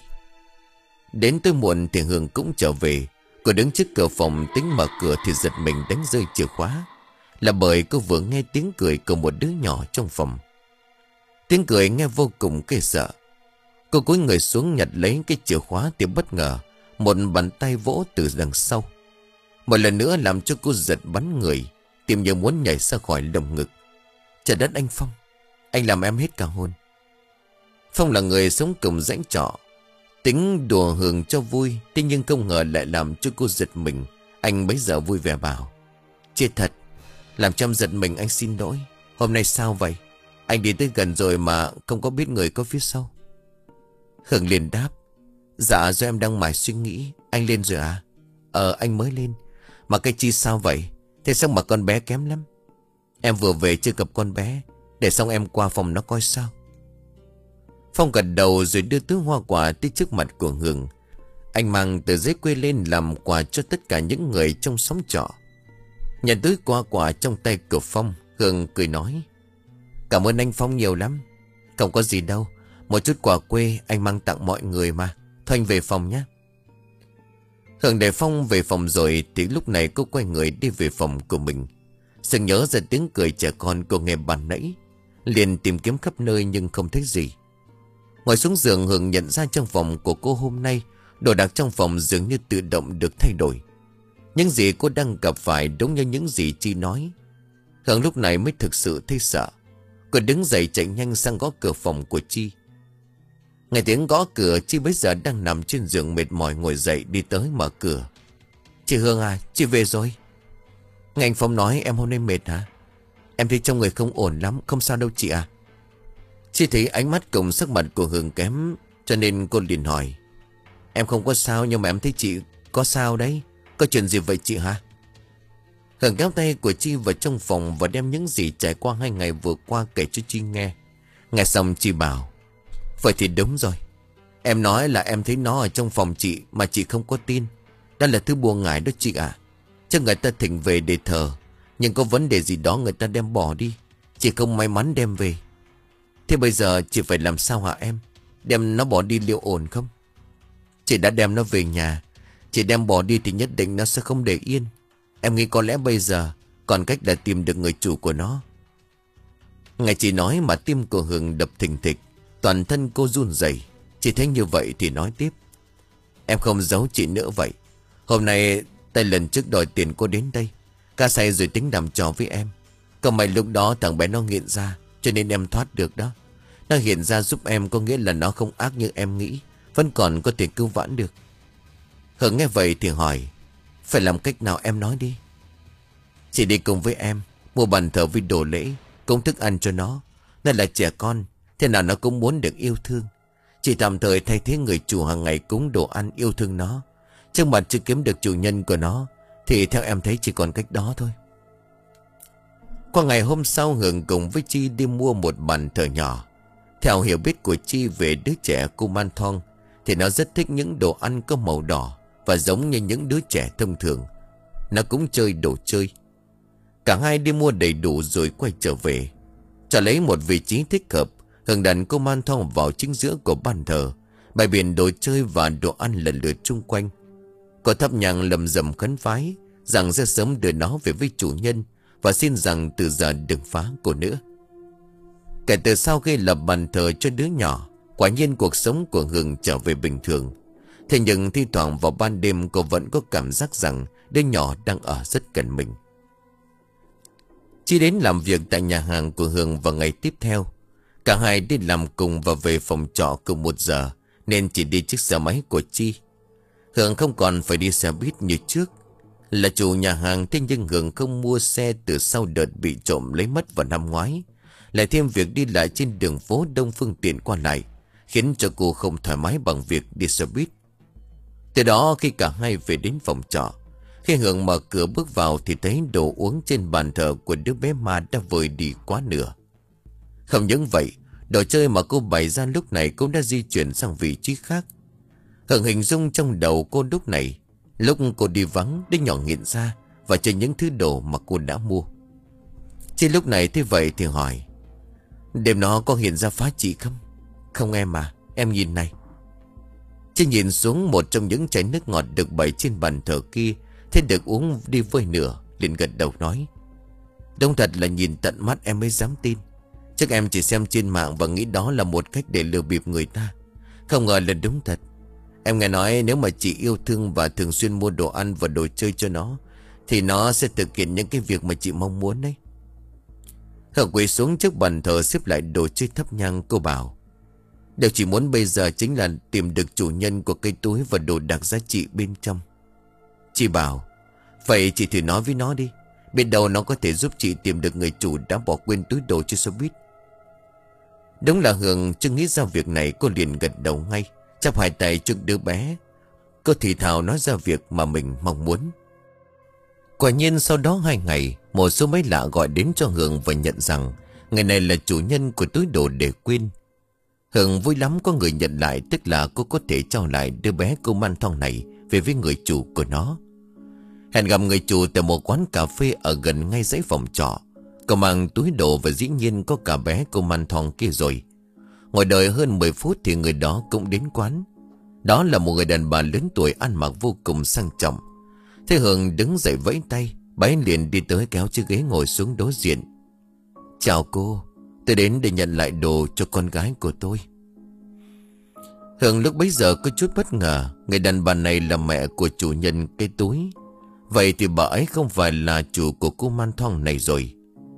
Speaker 1: Đến tối muộn thì Hương cũng trở về. Cô đứng trước cửa phòng tính mở cửa thì giật mình đánh rơi chìa khóa, là bởi cô vừa nghe tiếng cười của một đứa nhỏ trong phòng. Tiếng cười nghe vô cùng ghê sợ. Cô cúi người xuống nhặt lấy cái chìa khóa thì bất ngờ một bàn tay vỗ từ đằng sau. Một lần nữa làm cho cô giật bắn người, tìm như muốn nhảy ra khỏi lồng ngực. Trời đất, anh Phong, anh làm em hết cả hồn. Phong là người sống cùng dãy trọ, tính đùa Hương cho vui, thế nhưng không ngờ lại làm cho cô giật mình. Anh bấy giờ vui vẻ bảo: chết thật, làm Trâm giật mình, anh xin lỗi. Hôm nay sao vậy? Anh đi tới gần rồi mà không có biết người có phía sau. Hương liền đáp: dạ do em đang mải suy nghĩ. Anh lên rồi à? Ờ anh mới lên. Mà cái Chi sao vậy? Thế sao mà con bé kém lắm? Em vừa về chưa gặp con bé, để xong em qua phòng nó coi sao. Phong gật đầu rồi đưa túi hoa quả tới trước mặt của Hương. Anh mang tờ giấy quê lên làm quà cho tất cả những người trong xóm trọ. Nhận túi hoa quả trong tay của Phong, Hương cười nói: cảm ơn anh Phong nhiều lắm. Không có gì đâu, một chút quà quê anh mang tặng mọi người mà. Thôi anh về phòng nhé. Hương để Phong về phòng rồi thì lúc này cô quay người đi về phòng của mình. Sự nhớ ra tiếng cười trẻ con cô nghe ban nãy, liền tìm kiếm khắp nơi nhưng không thấy gì. Ngồi xuống giường, Hương nhận ra trong phòng của cô hôm nay đồ đạc trong phòng dường như tự động được thay đổi. Những gì cô đang gặp phải đúng như những gì Chi nói. Hương lúc này mới thực sự thấy sợ. Cô đứng dậy chạy nhanh sang gõ cửa phòng của Chi. Nghe tiếng gõ cửa, Chi bây giờ đang nằm trên giường mệt mỏi ngồi dậy đi tới mở cửa. Chị Hương à, chị về rồi. Nghe anh Phong nói em hôm nay mệt hả? Em thấy trong người không ổn lắm, không sao đâu chị à. Chi thấy ánh mắt cùng sắc mặt của Hương kém, cho nên cô liền hỏi: em không có sao nhưng mà em thấy chị có sao đấy. Có chuyện gì vậy chị hả? Hương kéo tay của Chi vào trong phòng và đem những gì trải qua hai ngày vừa qua kể cho Chi nghe. Nghe xong Chi bảo: vậy thì đúng rồi. Em nói là em thấy nó ở trong phòng chị mà chị không có tin. Đó là thứ buồn ngại đó chị ạ. Chắc người ta thỉnh về để thờ, nhưng có vấn đề gì đó người ta đem bỏ đi. Chị không may mắn đem về. Thế bây giờ chị phải làm sao hả em? Đem nó bỏ đi liệu ổn không? Chị đã đem nó về nhà. Chị đem bỏ đi thì nhất định nó sẽ không để yên. Em nghĩ có lẽ bây giờ còn cách là tìm được người chủ của nó. Nghe chị nói mà tim của Hương đập thình thịch, toàn thân cô run rẩy. Chị thấy như vậy thì nói tiếp: em không giấu chị nữa vậy. Hôm nay tay lần trước đòi tiền cô đến đây, ca say rồi tính làm trò với em. Còn may lúc đó thằng bé nó nghiện ra, cho nên em thoát được đó. Nó hiện ra giúp em có nghĩa là nó không ác như em nghĩ, vẫn còn có thể cứu vãn được. Hương nghe vậy thì hỏi: phải làm cách nào em nói đi. Chị đi cùng với em mua bàn thờ với đồ lễ, cũng thức ăn cho nó. Nó là trẻ con, thế nào nó cũng muốn được yêu thương. Chị tạm thời thay thế người chủ hàng ngày cúng đồ ăn yêu thương nó. Trước mặt chưa kiếm được chủ nhân của nó thì theo em thấy chỉ còn cách đó thôi. Qua ngày hôm sau, Hương cùng với Chi đi mua một bàn thờ nhỏ. Theo hiểu biết của Chi về đứa trẻ Kuman Thong thì nó rất thích những đồ ăn có màu đỏ và giống như những đứa trẻ thông thường. Nó cũng chơi đồ chơi. Cả hai đi mua đầy đủ rồi quay trở về. Cho lấy một vị trí thích hợp, Hương đặt Kuman Thong vào chính giữa của bàn thờ, bày biện đồ chơi và đồ ăn lần lượt chung quanh. Cô thắp nhang lầm rầm khấn vái rằng sẽ sớm đưa nó về với chủ nhân và xin rằng từ giờ đừng phá cô nữa. Kể từ sau khi lập bàn thờ cho đứa nhỏ, quả nhiên cuộc sống của Hường trở về bình thường. Thế nhưng thi thoảng vào ban đêm cô vẫn có cảm giác rằng đứa nhỏ đang ở rất gần mình. Chi đến làm việc tại nhà hàng của Hường vào ngày tiếp theo. Cả hai đi làm cùng và về phòng trọ cùng một giờ, nên chỉ đi chiếc xe máy của Chi. Hường không còn phải đi xe buýt như trước. Là chủ nhà hàng, thế nhưng Hường không mua xe từ sau đợt bị trộm lấy mất vào năm ngoái. Lại thêm việc đi lại trên đường phố đông phương tiện qua lại, khiến cho cô không thoải mái bằng việc đi xe buýt. Từ đó khi cả hai về đến phòng trọ, khi Hường mở cửa bước vào thì thấy đồ uống trên bàn thờ của đứa bé Ma đã vơi đi quá nửa. Không những vậy, đồ chơi mà cô bày ra lúc này cũng đã di chuyển sang vị trí khác. Hường hình dung trong đầu cô lúc này, lúc cô đi vắng, đứa nhỏ nghiện ra và chơi những thứ đồ mà cô đã mua. Trên lúc này thế vậy thì hỏi: đêm nó có hiện ra phá chị không? Không em à, em nhìn này. Chị nhìn xuống một trong những chai nước ngọt được bày trên bàn thờ kia, thế được uống đi vơi nửa, liền gật đầu nói: đúng thật là nhìn tận mắt em mới dám tin. Chắc em chỉ xem trên mạng và nghĩ đó là một cách để lừa bịp người ta, không ngờ là đúng thật. Em nghe nói nếu mà chị yêu thương và thường xuyên mua đồ ăn và đồ chơi cho nó, thì nó sẽ thực hiện những cái việc mà chị mong muốn đấy. Hờ quỳ xuống trước bàn thờ xếp lại đồ chơi thắp nhang, cô bảo: điều chị muốn bây giờ chính là tìm được chủ nhân của cây túi và đồ đặc giá trị bên trong. Chị bảo: vậy chị thử nói với nó đi, biết đâu nó có thể giúp chị tìm được người chủ đã bỏ quên túi đồ trên xe buýt. Đúng là Hường chưa nghĩ ra việc này, cô liền gật đầu ngay, chắp hai tay trước đứa bé. Cô thì thào nói ra việc mà mình mong muốn. Quả nhiên sau đó hai ngày, một số máy lạ gọi đến cho Hường và nhận rằng người này là chủ nhân của túi đồ để quên. Hường vui lắm có người nhận lại, tức là cô có thể trao lại đứa bé cô man thong này về với người chủ của nó. Hẹn gặp người chủ tại một quán cà phê ở gần ngay dãy phòng trọ. Cô mang túi đồ và dĩ nhiên có cả bé cô man thong kia rồi. Ngồi đợi hơn mười phút thì người đó cũng đến quán. Đó là một người đàn bà lớn tuổi ăn mặc vô cùng sang trọng. Thế Hường đứng dậy vẫy tay, bà ấy liền đi tới kéo chiếc ghế ngồi xuống đối diện. Chào cô, tôi đến để nhận lại đồ cho con gái của tôi. Hường lúc bấy giờ có chút bất ngờ, người đàn bà này là mẹ của chủ nhân cái túi. Vậy thì bà ấy không phải là chủ của cô man thong này rồi.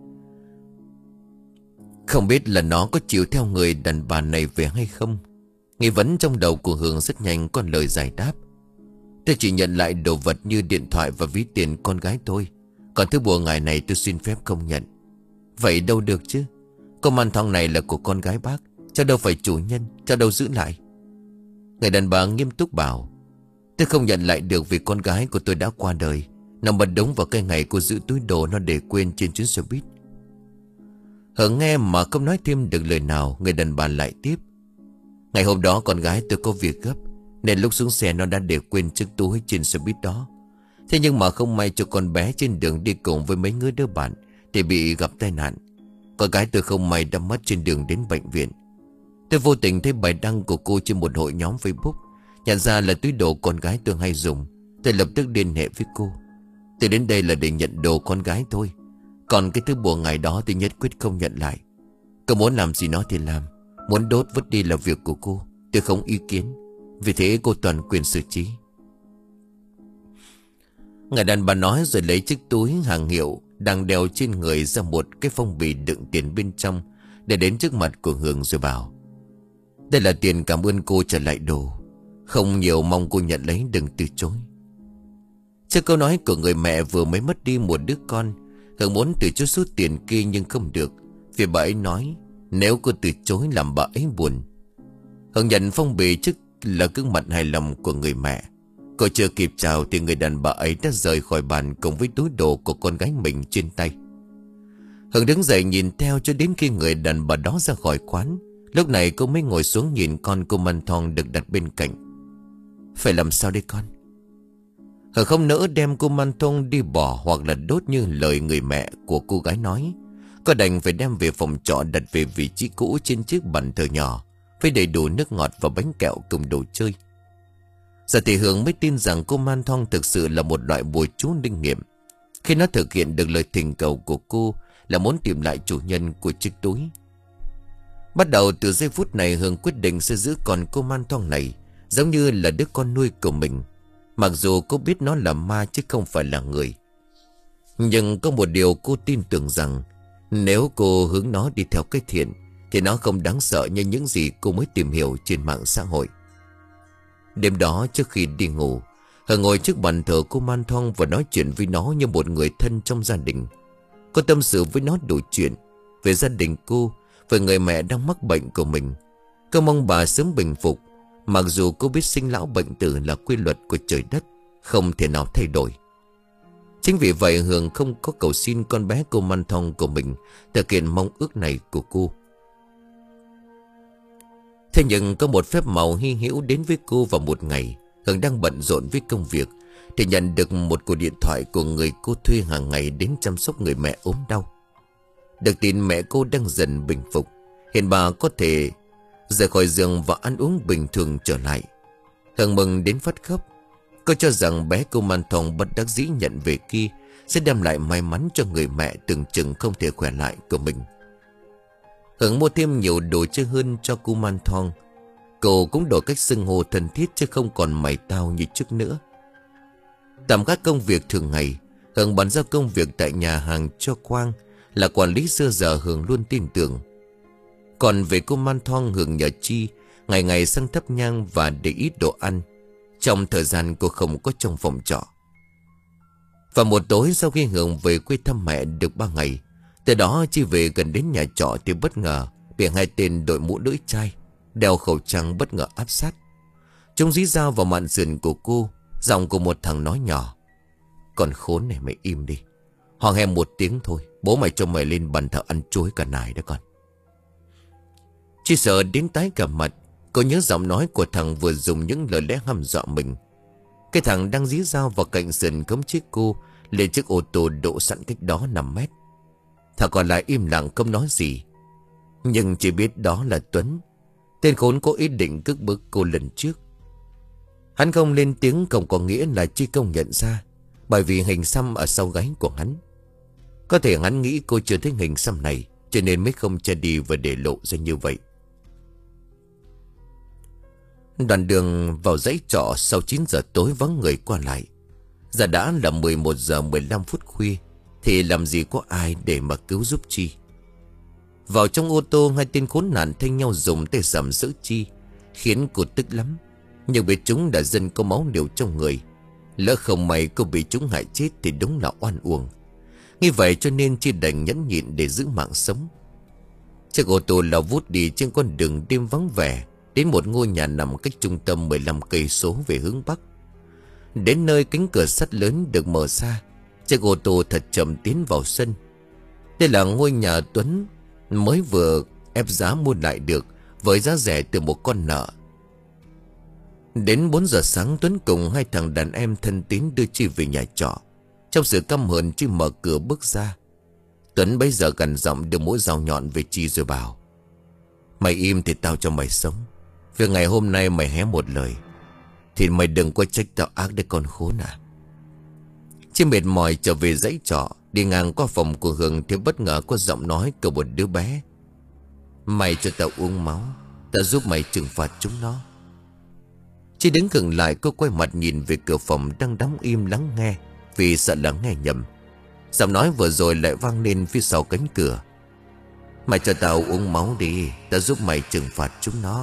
Speaker 1: Không biết là nó có chịu theo người đàn bà này về hay không. Nghi vấn trong đầu của Hường rất nhanh có lời giải đáp. Tôi chỉ nhận lại đồ vật như điện thoại và ví tiền con gái tôi, còn thứ bùa ngài này tôi xin phép không nhận. Vậy đâu được chứ, cô man thong này là của con gái bác, cháu đâu phải chủ nhân, cháu đâu giữ lại. Người đàn bà nghiêm túc bảo: tôi không nhận lại được vì con gái của tôi đã qua đời. Nó bật đúng vào cái ngày cô giữ túi đồ nó để quên trên chuyến xe buýt. Hường nghe mà không nói thêm được lời nào. Người đàn bà lại tiếp: ngày hôm đó con gái tôi có việc gấp, nên lúc xuống xe nó đã để quên chiếc túi trên xe buýt đó. Thế nhưng mà không may cho con bé trên đường đi cùng với mấy người đứa bạn thì bị gặp tai nạn. Con gái tôi không may đã mất trên đường đến bệnh viện. Tôi vô tình thấy bài đăng của cô trên một hội nhóm Facebook, nhận ra là túi đồ con gái tôi hay dùng. Tôi lập tức liên hệ với cô. Tôi đến đây là để nhận đồ con gái thôi, còn cái thứ bùa ngày đó tôi nhất quyết không nhận lại. Cô muốn làm gì nó thì làm, muốn đốt vứt đi là việc của cô, tôi không ý kiến. Vì thế cô toàn quyền xử trí. Người đàn bà nói rồi lấy chiếc túi hàng hiệu đang đeo trên người ra một cái phong bì đựng tiền bên trong, để đến trước mặt của Hường rồi bảo: đây là tiền cảm ơn cô trả lại đồ, không nhiều mong cô nhận lấy, đừng từ chối. Trước câu nói của người mẹ vừa mới mất đi một đứa con, Hường muốn từ chối số tiền kia nhưng không được, vì bà ấy nói nếu cô từ chối làm bà ấy buồn. Hường nhận phong bì trước là gương mặt hài lòng của người mẹ. Cô chưa kịp chào thì người đàn bà ấy đã rời khỏi bàn cùng với túi đồ của con gái mình trên tay. Hường đứng dậy nhìn theo cho đến khi người đàn bà đó ra khỏi quán. Lúc này cô mới ngồi xuống nhìn con cô man thong được đặt bên cạnh. Phải làm sao đây con? Hường không nỡ đem cô man thong đi bỏ hoặc là đốt như lời người mẹ của cô gái nói. Cô đành phải đem về phòng trọ, đặt về vị trí cũ trên chiếc bàn thờ nhỏ, với đầy đủ nước ngọt và bánh kẹo cùng đồ chơi. Giờ thì Hường mới tin rằng cô man thong thực sự là một loại bùa chú linh nghiệm. khi nó thực hiện được lời thỉnh cầu của cô là muốn tìm lại chủ nhân của chiếc túi. Bắt đầu từ giây phút này, Hường quyết định sẽ giữ con cô man thoang này giống như là đứa con nuôi của mình. Mặc dù cô biết nó là ma chứ không phải là người. Nhưng có một điều cô tin tưởng rằng nếu cô hướng nó đi theo cái thiện thì nó không đáng sợ như những gì cô mới tìm hiểu trên mạng xã hội. Đêm đó trước khi đi ngủ, Hường ngồi trước bàn thờ cô man thoang và nói chuyện với nó như một người thân trong gia đình. Cô tâm sự với nó đủ chuyện về gia đình cô, về người mẹ đang mắc bệnh của mình. Cô mong bà sớm bình phục, mặc dù cô biết sinh lão bệnh tử là quy luật của trời đất, không thể nào thay đổi. Chính vì vậy Hường không có cầu xin con bé cô man thoang của mình thực hiện mong ước này của cô. Thế nhưng có một phép màu hy hữu đến với cô vào một ngày Hường đang bận rộn với công việc thì nhận được một cuộc điện thoại của người cô thuê hàng ngày đến chăm sóc người mẹ ốm đau. Được tin mẹ cô đang dần bình phục, hiện bà có thể rời khỏi giường và ăn uống bình thường trở lại. Hường mừng đến phát khóc. Cô cho rằng bé cô man thoang bất đắc dĩ nhận về kia sẽ đem lại may mắn cho người mẹ tưởng chừng không thể khỏe lại của mình. Hường mua thêm nhiều đồ chơi hơn cho cô man thoang. Cô cũng đổi cách xưng hô thân thiết chứ không còn mày tao như trước nữa. Tạm gác công việc thường ngày, Hường bàn giao công việc tại nhà hàng cho Quang, là quản lý xưa giờ Hường luôn tin tưởng. Còn về cô man thoang, Hường nhờ Chi ngày ngày sang thắp nhang và để ít đồ ăn trong thời gian cô không có trong phòng trọ. Và một tối sau khi Hường về quê thăm mẹ được ba ngày, từ đó Chi về gần đến nhà trọ thì bất ngờ bị hai tên đội mũ lưỡi chai đeo khẩu trang bất ngờ áp sát. Chúng dí dao vào mạn sườn của cô. Giọng của một thằng nói nhỏ: "Còn khốn này, mày im đi. Hoàng hem một tiếng thôi, bố mày cho mày lên bàn thờ ăn chuối cả nải đó con." Chi sợ đến tái cả mặt. Cô nhớ giọng nói của thằng vừa dùng những lời lẽ hăm dọa mình. Cái thằng đang dí dao vào cạnh sườn khống chế cô lên chiếc ô tô đỗ sẵn cách đó năm mét. Thằng còn lại im lặng không nói gì, nhưng chỉ biết đó là Tuấn, tên khốn có ý định cướp bức cô lần trước. Hắn không lên tiếng không có nghĩa là Chi công nhận ra, bởi vì hình xăm ở sau gáy của hắn. Có thể hắn nghĩ cô chưa thấy hình xăm này, cho nên mới không che đi và để lộ ra như vậy. Đoạn đường vào dãy trọ sau chín giờ tối vắng người qua lại. Giờ đã là mười một giờ mười lăm phút khuya, thì làm gì có ai để mà cứu giúp Chi. Vào trong ô tô, hai tên khốn nạn thay nhau dùng tay sầm giữ Chi, khiến cô tức lắm. Nhưng biết chúng đã dân có máu liều trong người, lỡ không may cô bị chúng hại chết thì đúng là oan uổng. Như vậy cho nên Chi đành nhẫn nhịn để giữ mạng sống. Chiếc ô tô lao vút đi trên con đường đêm vắng vẻ, đến một ngôi nhà nằm cách trung tâm mười lăm cây số về hướng bắc. Đến nơi, cánh cửa sắt lớn được mở ra, chiếc ô tô thật chậm tiến vào sân. Đây là ngôi nhà Tuấn mới vừa ép giá mua lại được với giá rẻ từ một con nợ. Đến bốn giờ sáng, Tuấn cùng hai thằng đàn em thân tín đưa Chi về nhà trọ. Trong sự căm hờn, Chi mở cửa bước ra. Tuấn bấy giờ gần giọng đưa mũi dao nhọn về Chi rồi bảo: "Mày im thì tao cho mày sống. Việc ngày hôm nay mày hé một lời thì mày đừng có trách tao ác đấy con khốn à." Chi mệt mỏi trở về dãy trọ, đi ngang qua phòng của Hường thì bất ngờ có giọng nói của một đứa bé: "Mày cho tao uống máu, tao giúp mày trừng phạt chúng nó." Chi đứng khựng lại, cô quay mặt nhìn về cửa phòng đang đóng im lắng nghe, vì sợ lắng nghe nhầm. Giọng nói vừa rồi lại vang lên phía sau cánh cửa: "Mày cho tao uống máu đi, tao giúp mày trừng phạt chúng nó."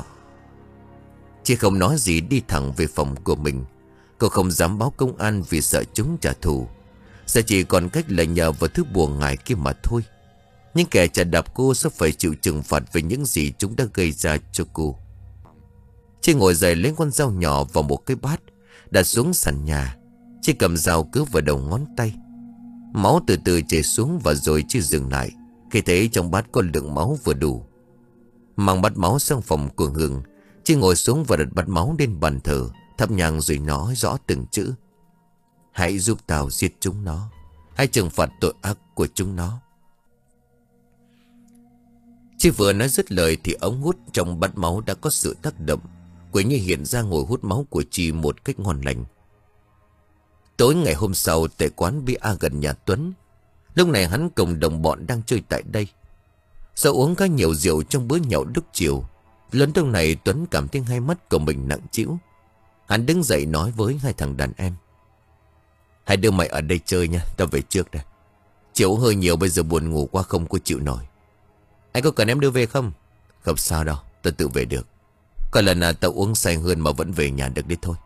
Speaker 1: Chi không nói gì, đi thẳng về phòng của mình. Cô không dám báo công an vì sợ chúng trả thù. Giờ chỉ còn cách là nhờ vào thứ buồn ngại kia mà thôi. Những kẻ chà đạp cô sẽ phải chịu trừng phạt về những gì chúng đã gây ra cho cô. Chi ngồi dậy lấy con dao nhỏ vào một cái bát, đặt xuống sàn nhà. Chi cầm dao cứa vào đầu ngón tay. Máu từ từ chảy xuống và rồi Chi dừng lại khi thấy trong bát có lượng máu vừa đủ. Mang bát máu sang phòng của Hường, Chi ngồi xuống và đặt bát máu lên bàn thờ, thắp nhang rồi nói rõ từng chữ: "Hãy giúp tao giết chúng nó, hãy trừng phạt tội ác của chúng nó." Chi vừa nói dứt lời thì ống hút trong bát máu đã có sự tác động. Quỷ như hiện ra ngồi hút máu của Chi một cách ngon lành. Tối ngày hôm sau tại quán bia gần nhà Tuấn, lúc này hắn cùng đồng bọn đang chơi tại đây. Do uống khá nhiều rượu trong bữa nhậu lúc chiều, lần đầu này Tuấn cảm thấy hai mắt của mình nặng trĩu. Hắn đứng dậy nói với hai thằng đàn em: hai đứa mày ở đây chơi nha, tao về trước đây. Chiều hơi nhiều, bây giờ buồn ngủ quá không có chịu nổi. Anh có cần em đưa về không? Không sao đâu, tao tự về được. Có lần nào tao uống say hơn mà vẫn về nhà được đấy thôi.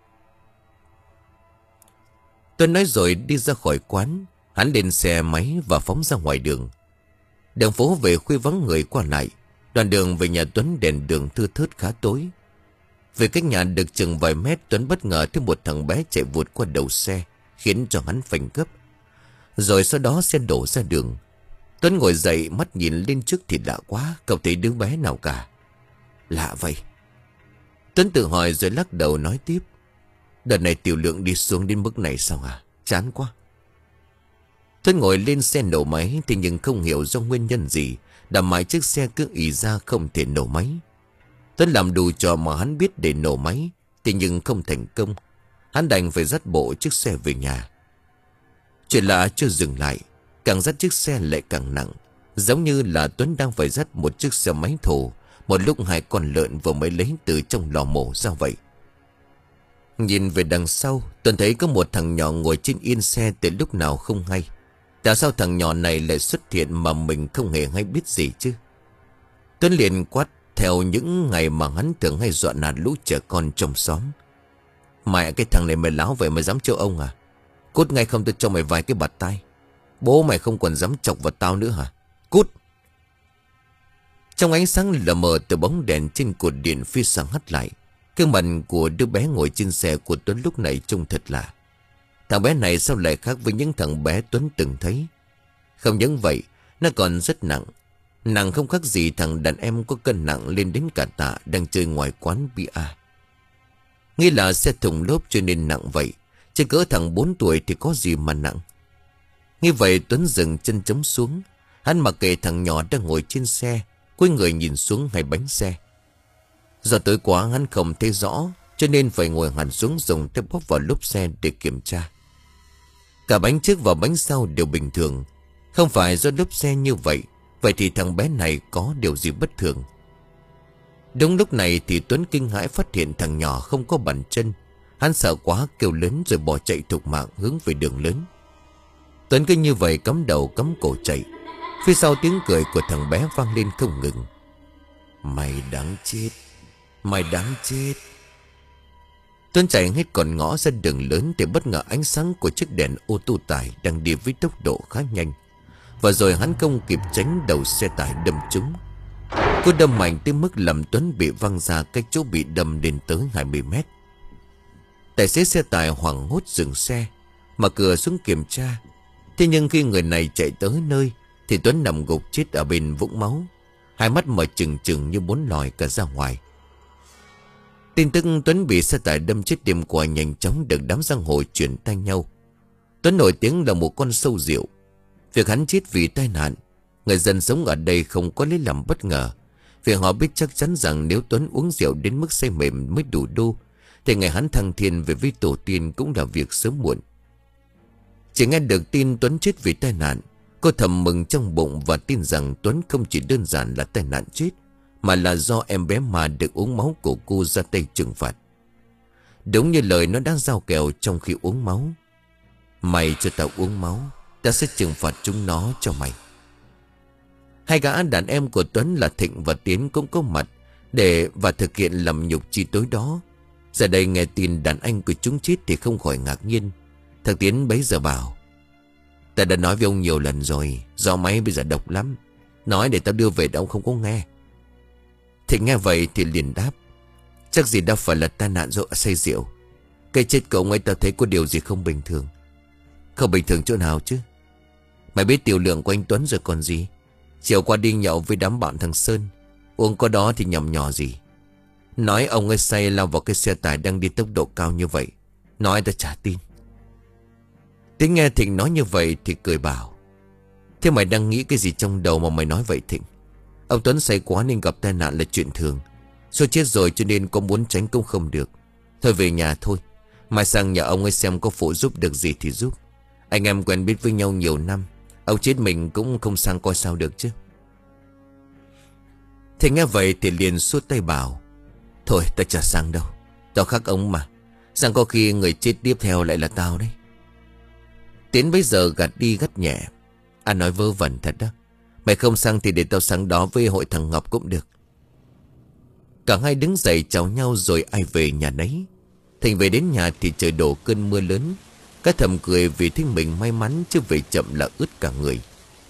Speaker 1: Tuấn nói rồi đi ra khỏi quán. Hắn lên xe máy và phóng ra ngoài đường. Đường phố về khuya vắng người qua lại. Đoạn đường về nhà Tuấn đèn đường thưa thớt khá tối. Về cách nhà được chừng vài mét, Tuấn bất ngờ thấy một thằng bé chạy vụt qua đầu xe, khiến cho hắn phanh gấp. Rồi sau đó xe đổ ra đường. Tuấn ngồi dậy, mắt nhìn lên trước thì lạ quá, không thấy đứa bé nào cả. Lạ vậy. Tuấn tự hỏi rồi lắc đầu nói tiếp: đợt này tiểu lượng đi xuống đến mức này sao à? Chán quá. Tuấn ngồi lên xe nổ máy, thì nhưng không hiểu do nguyên nhân gì đã mãi chiếc xe cứ ì ra không thể nổ máy. Tuấn làm đủ trò mà hắn biết để nổ máy, thì nhưng không thành công. Hắn đành phải dắt bộ chiếc xe về nhà. Chuyện lạ chưa dừng lại, càng dắt chiếc xe lại càng nặng, giống như là Tuấn đang phải dắt một chiếc xe máy thổ một lúc hai con lợn vừa mới lấy từ trong lò mổ ra vậy. Nhìn về đằng sau, Tuấn thấy có một thằng nhỏ ngồi trên yên xe từ lúc nào không hay. Tại sao thằng nhỏ này lại xuất hiện mà mình không hề hay biết gì chứ? Tuấn liền quát theo những ngày mà hắn thường hay dọa nạt lũ trẻ con trong xóm: mẹ, cái thằng này mày láo vậy mà dám trêu ông à? Cút ngay không tôi cho mày vài cái bạt tai. Bố mày không còn dám chọc vào tao nữa hả? Cút! Trong ánh sáng lờ mờ từ bóng đèn trên cột điện phía sau hắt lại, cái mặt của đứa bé ngồi trên xe của Tuấn lúc này trông thật lạ. Thằng bé này sao lại khác với những thằng bé Tuấn từng thấy? Không những vậy, nó còn rất nặng. Nặng không khác gì thằng đàn em có cân nặng lên đến cả tạ đang chơi ngoài quán bia. Nghĩ là xe thùng lốp cho nên nặng vậy, chứ cỡ thằng bốn tuổi thì có gì mà nặng. Như vậy Tuấn dừng chân chống xuống. Hắn mặc kệ thằng nhỏ đang ngồi trên xe, quay người nhìn xuống hai bánh xe. Do tối quá hắn không thấy rõ, cho nên phải ngồi hẳn xuống dùng tay bóp vào lốp xe để kiểm tra. Cả bánh trước và bánh sau đều bình thường. Không phải do lốp xe như vậy, vậy thì thằng bé này có điều gì bất thường. Đúng lúc này thì Tuấn kinh hãi phát hiện thằng nhỏ không có bàn chân. Hắn sợ quá kêu lớn rồi bỏ chạy thục mạng hướng về đường lớn. Tuấn cứ như vậy cắm đầu cắm cổ chạy. Phía sau tiếng cười của thằng bé vang lên không ngừng: mày đáng chết, mày đáng chết. Tuấn chạy hết còn ngõ ra đường lớn thì bất ngờ ánh sáng của chiếc đèn ô tô tải đang đi với tốc độ khá nhanh. Và rồi hắn không kịp tránh, đầu xe tải đâm trúng. Cú đâm mạnh tới mức làm Tuấn bị văng ra cách chỗ bị đâm đến tới hai mươi mét. Tài xế xe tải hoảng hốt dừng xe, mở cửa xuống kiểm tra. Thế nhưng khi người này chạy tới nơi thì Tuấn nằm gục chết ở bên vũng máu, hai mắt mở trừng trừng như muốn lòi cả ra ngoài. Tin tức Tuấn bị xe tải đâm chết đêm qua nhanh chóng được đám giang hồ truyền tay nhau. Tuấn nổi tiếng là một con sâu rượu. Việc hắn chết vì tai nạn, người dân sống ở đây không có lấy làm bất ngờ, vì họ biết chắc chắn rằng nếu Tuấn uống rượu đến mức say mềm mới đủ đô, thì ngày hắn thăng thiên về với tổ tiên cũng là việc sớm muộn. Chỉ nghe được tin Tuấn chết vì tai nạn, cô thầm mừng trong bụng và tin rằng Tuấn không chỉ đơn giản là tai nạn chết, mà là do em bé mà được uống máu của cô ra tay trừng phạt. Đúng như lời nó đã giao kèo trong khi uống máu: mày cho tao uống máu, ta sẽ trừng phạt chúng nó cho mày. Hai gã đàn em của Tuấn là Thịnh và Tiến cũng có mặt để và thực hiện làm nhục chi tối đó. Giờ đây nghe tin đàn anh của chúng chết thì không khỏi ngạc nhiên. Thằng Tiến bấy giờ bảo: ta đã nói với ông nhiều lần rồi, do máy bây giờ độc lắm, nói để tao đưa về đâu không có nghe. Thịnh nghe vậy thì liền đáp: chắc gì đâu phải là tai nạn do say rượu. Cái chết của ông ấy tao thấy có điều gì không bình thường. Không bình thường chỗ nào chứ? Mày biết tiểu lượng của anh Tuấn rồi còn gì. Chiều qua đi nhậu với đám bạn thằng Sơn, uống có đó thì nhầm nhỏ gì. Nói ông ấy say lao vào cái xe tải đang đi tốc độ cao như vậy. Nói ta chả tin. Tiếng nghe Thịnh nói như vậy thì cười bảo: thế mày đang nghĩ cái gì trong đầu mà mày nói vậy Thịnh? Ông Tuấn say quá nên gặp tai nạn là chuyện thường. Số chết rồi cho nên có muốn tránh cũng không được. Thôi về nhà thôi. Mai sang nhà ông ấy xem có phụ giúp được gì thì giúp. Anh em quen biết với nhau nhiều năm, ông chết mình cũng không sang coi sao được chứ. Thì nghe vậy thì liền suốt tay bảo: Thôi ta chả sang đâu, tao khác ông mà. Sang có khi người chết tiếp theo lại là tao đấy. Tiến bây giờ gạt đi gắt nhẹ: Anh nói vớ vẩn thật đó. Mày không sang thì để tao sang đó với hội thằng Ngọc cũng được. Cả hai đứng dậy chào nhau rồi ai về nhà nấy. Thành về đến nhà thì trời đổ cơn mưa lớn. Các thầm cười vì thấy mình may mắn, chứ về chậm là ướt cả người.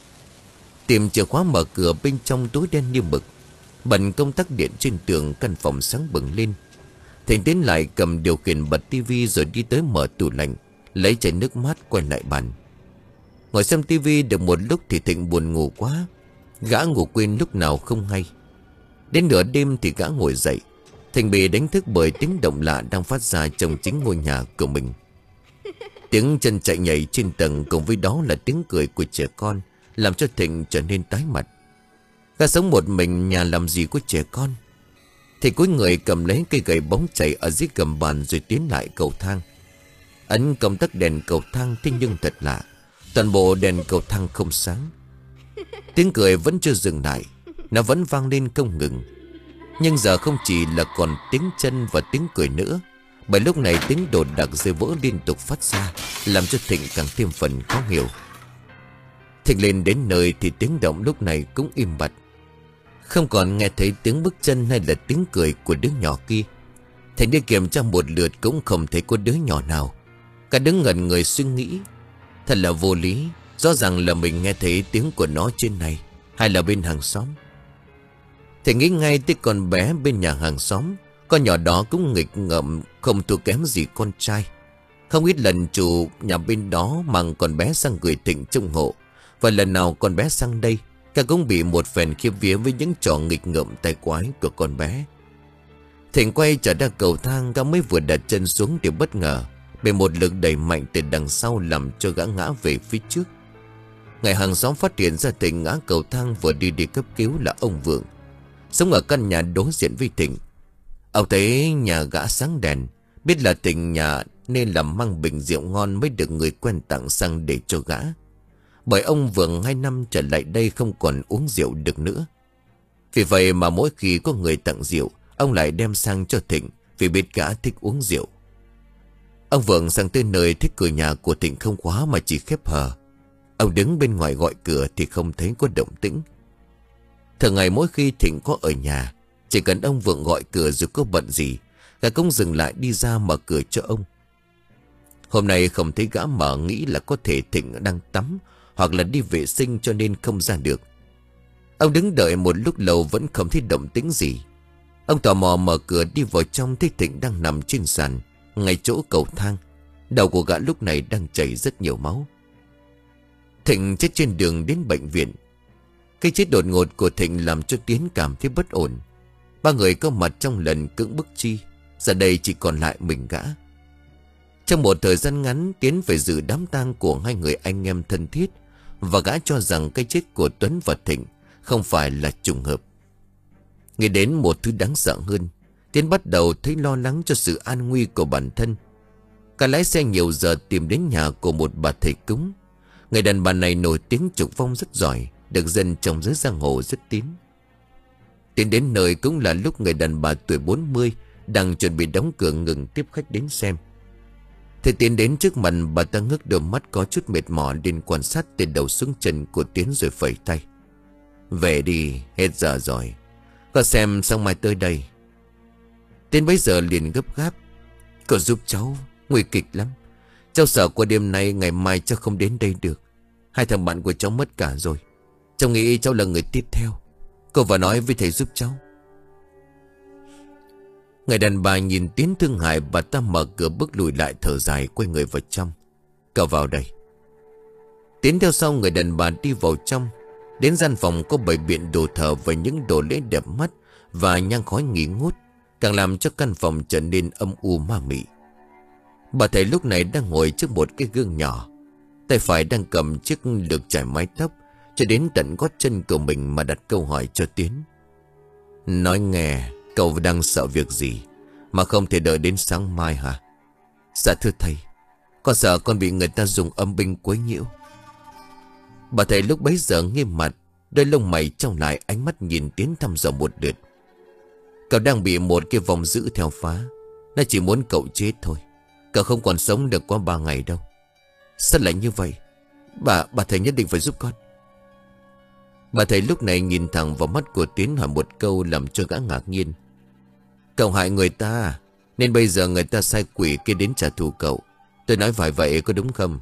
Speaker 1: Tìm chìa khóa mở cửa, bên trong tối đen như mực. Bật công tắc điện trên tường, căn phòng sáng bừng lên. Thành tiến lại cầm điều khiển bật tivi rồi đi tới mở tủ lạnh, lấy chai nước mát quay lại bàn. Ngồi xem tivi được một lúc thì Thịnh buồn ngủ quá. Gã ngủ quên lúc nào không hay. Đến nửa đêm thì gã ngồi dậy. Thành bị đánh thức bởi tiếng động lạ đang phát ra trong chính ngôi nhà của mình. Tiếng chân chạy nhảy trên tầng cùng với đó là tiếng cười của trẻ con, làm cho Thịnh trở nên tái mặt. Gã sống một mình, nhà làm gì có trẻ con. Thì cuối người cầm lấy cây gậy bóng chảy ở dưới gầm bàn rồi tiến lại cầu thang. Ấn công tắc đèn cầu thang, thế nhưng thật lạ, toàn bộ đèn cầu thang không sáng. Tiếng cười vẫn chưa dừng lại, nó vẫn vang lên không ngừng. Nhưng giờ không chỉ là còn tiếng chân và tiếng cười nữa, bởi lúc này tiếng đột đặc rơi vỡ liên tục phát ra, làm cho Thịnh càng thêm phần khó hiểu. Thịnh lên đến nơi thì tiếng động lúc này cũng im bặt. Không còn nghe thấy tiếng bước chân hay là tiếng cười của đứa nhỏ kia. Thịnh đi kiểm tra một lượt cũng không thấy có đứa nhỏ nào. Cả đứng ngẩn người suy nghĩ, thật là vô lý. Rõ ràng là mình nghe thấy tiếng của nó trên này, hay là bên hàng xóm. Thịnh nghĩ ngay tới con bé bên nhà hàng xóm. Con nhỏ đó cũng nghịch ngợm, không thua kém gì con trai. Không ít lần chủ nhà bên đó mang con bé sang gửi Thịnh trông hộ, và lần nào con bé sang đây, cả cũng bị một phen khiếp vía với những trò nghịch ngợm tai quái của con bé. Thịnh quay trở ra cầu thang, gã mới vừa đặt chân xuống thì bất ngờ bị một lực đẩy mạnh từ đằng sau, làm cho gã ngã về phía trước. Người hàng xóm phát hiện ra Thịnh ngã cầu thang vừa đi đi cấp cứu là ông Vượng, sống ở căn nhà đối diện với Thịnh. Ông thấy nhà gã sáng đèn, biết là Thịnh nhà nên làm mang bình rượu ngon mới được người quen tặng sang để cho gã. Bởi ông Vượng hai năm trở lại đây không còn uống rượu được nữa. Vì vậy mà mỗi khi có người tặng rượu, ông lại đem sang cho Thịnh, vì biết gã thích uống rượu. Ông Vượng sang tới nơi thích cửa nhà của Thịnh không khóa mà chỉ khép hờ. Ông đứng bên ngoài gọi cửa thì không thấy có động tĩnh. Thường ngày mỗi khi Thịnh có ở nhà, chỉ cần ông Vượng gọi cửa dù có bận gì, gã cũng dừng lại đi ra mở cửa cho ông. Hôm nay không thấy gã mở, nghĩ là có thể Thịnh đang tắm hoặc là đi vệ sinh cho nên không ra được. Ông đứng đợi một lúc lâu vẫn không thấy động tĩnh gì. Ông tò mò mở cửa đi vào trong, thấy Thịnh đang nằm trên sàn ngay chỗ cầu thang. Đầu của gã lúc này đang chảy rất nhiều máu. Thịnh chết trên đường đến bệnh viện. Cái chết đột ngột của Thịnh làm cho Tiến cảm thấy bất ổn. Ba người có mặt trong lần cưỡng bức chi, giờ đây chỉ còn lại mình gã. Trong một thời gian ngắn, Tiến phải dự đám tang của hai người anh em thân thiết, và gã cho rằng cái chết của Tuấn và Thịnh không phải là trùng hợp. Nghĩ đến một thứ đáng sợ hơn, Tiến bắt đầu thấy lo lắng cho sự an nguy của bản thân. Cả lái xe nhiều giờ tìm đến nhà của một bà thầy cúng. Người đàn bà này nổi tiếng trục vong rất giỏi, được dân trong giới giang hồ rất tín. Tiến đến nơi cũng là lúc người đàn bà tuổi bốn mươi đang chuẩn bị đóng cửa ngừng tiếp khách đến xem. Thì Tiến đến trước mặt bà ta, ngước đôi mắt có chút mệt mỏi lên quan sát từ đầu xuống chân của Tiến rồi phẩy tay: "Về đi, hết giờ rồi. Có xem xong mai tới đây." Tiến bấy giờ liền gấp gáp: "Cậu giúp cháu, nguy kịch lắm. Cháu sợ qua đêm nay ngày mai cháu không đến đây được. Hai thằng bạn của cháu mất cả rồi. Cháu nghĩ cháu là người tiếp theo. Cậu vào nói với thầy giúp cháu." Người đàn bà nhìn Tiến thương hại, bà ta mở cửa bước lùi lại, thở dài quay người vào trong: "Cậu vào đây." Tiến theo sau người đàn bà đi vào trong. Đến gian phòng có bày biện đồ thờ và những đồ lễ đẹp mắt và nhang khói nghi ngút, càng làm cho căn phòng trở nên âm u ma mị. Bà thầy lúc này đang ngồi trước một cái gương nhỏ, tay phải đang cầm chiếc lược chải mái tóc cho đến tận gót chân của mình mà đặt câu hỏi cho Tiến: "Nói nghe, cậu đang sợ việc gì mà không thể đợi đến sáng mai hả? Dạ thưa thầy, con sợ con bị người ta dùng âm binh quấy nhiễu. Bà thầy lúc bấy giờ nghiêm mặt, đôi lông mày trao lại, ánh mắt nhìn Tiến thăm dò một lượt. Cậu đang bị một cái vòng dữ theo phá. Nó chỉ muốn cậu chết thôi. Cậu không còn sống được qua ba ngày đâu. Sao lại như vậy? Bà, bà thầy nhất định phải giúp con. Bà thầy lúc này nhìn thẳng vào mắt của Tiến, hỏi một câu làm cho gã ngạc nhiên. Cậu hại người ta, nên bây giờ người ta sai quỷ kia đến trả thù cậu. Tôi nói phải vậy có đúng không?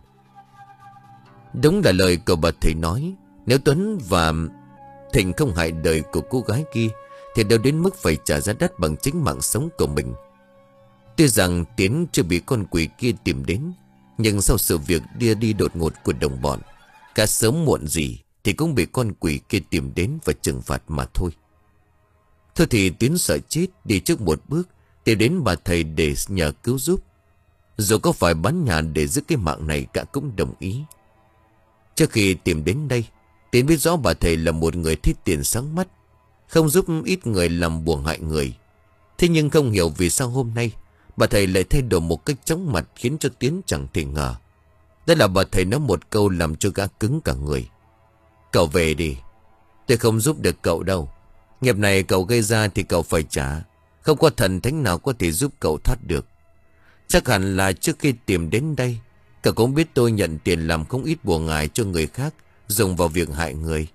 Speaker 1: Đúng là lời của bà thầy nói. Nếu Tuấn và Thịnh không hại đời của cô gái kia, thì đâu đến mức phải trả giá đắt bằng chính mạng sống của mình. Tuy rằng Tiến chưa bị con quỷ kia tìm đến, nhưng sau sự việc đưa đi đột ngột của đồng bọn, cả sớm muộn gì thì cũng bị con quỷ kia tìm đến và trừng phạt mà thôi. Thôi thì Tiến sợ chết, đi trước một bước tìm đến bà thầy để nhờ cứu giúp. Dù có phải bán nhà để giữ cái mạng này, cả cũng đồng ý. Trước khi tìm đến đây, Tiến biết rõ bà thầy là một người thích tiền sáng mắt, không giúp ít người làm buồn hại người. Thế nhưng không hiểu vì sao hôm nay bà thầy lại thay đổi một cách chóng mặt, khiến cho Tiến chẳng thể ngờ. Đó là bà thầy nói một câu làm cho gã cứng cả người. Cậu về đi, tôi không giúp được cậu đâu. Nghiệp này cậu gây ra thì cậu phải trả. Không có thần thánh nào có thể giúp cậu thoát được. Chắc hẳn là trước khi tìm đến đây, cậu cũng biết tôi nhận tiền làm không ít bùa ngải cho người khác, dùng vào việc hại người.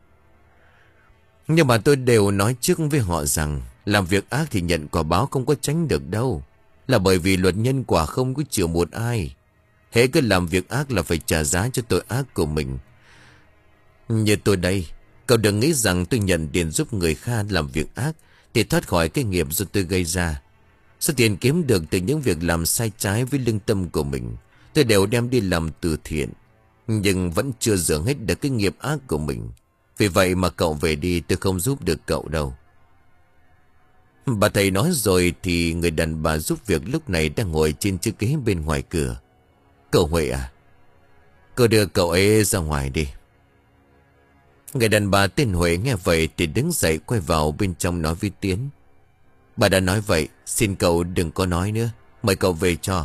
Speaker 1: Nhưng mà tôi đều nói trước với họ rằng làm việc ác thì nhận quả báo không có tránh được đâu. Là bởi vì luật nhân quả không có chịu một ai. Hễ cứ làm việc ác là phải trả giá cho tội ác của mình. Như tôi đây, cậu đừng nghĩ rằng tôi nhận tiền giúp người khác làm việc ác thì thoát khỏi cái nghiệp do tôi gây ra. Số tiền kiếm được từ những việc làm sai trái với lương tâm của mình, tôi đều đem đi làm từ thiện. Nhưng vẫn chưa rửa hết được cái nghiệp ác của mình. Vì vậy mà cậu về đi, tôi không giúp được cậu đâu. Bà thầy nói rồi thì người đàn bà giúp việc lúc này đang ngồi trên chiếc ghế bên ngoài cửa. Cậu Huệ à, cô đưa cậu ấy ra ngoài đi. Người đàn bà tên Huệ nghe vậy thì đứng dậy quay vào bên trong nói với Tiến. Bà đã nói vậy, xin cậu đừng có nói nữa, mời cậu về cho.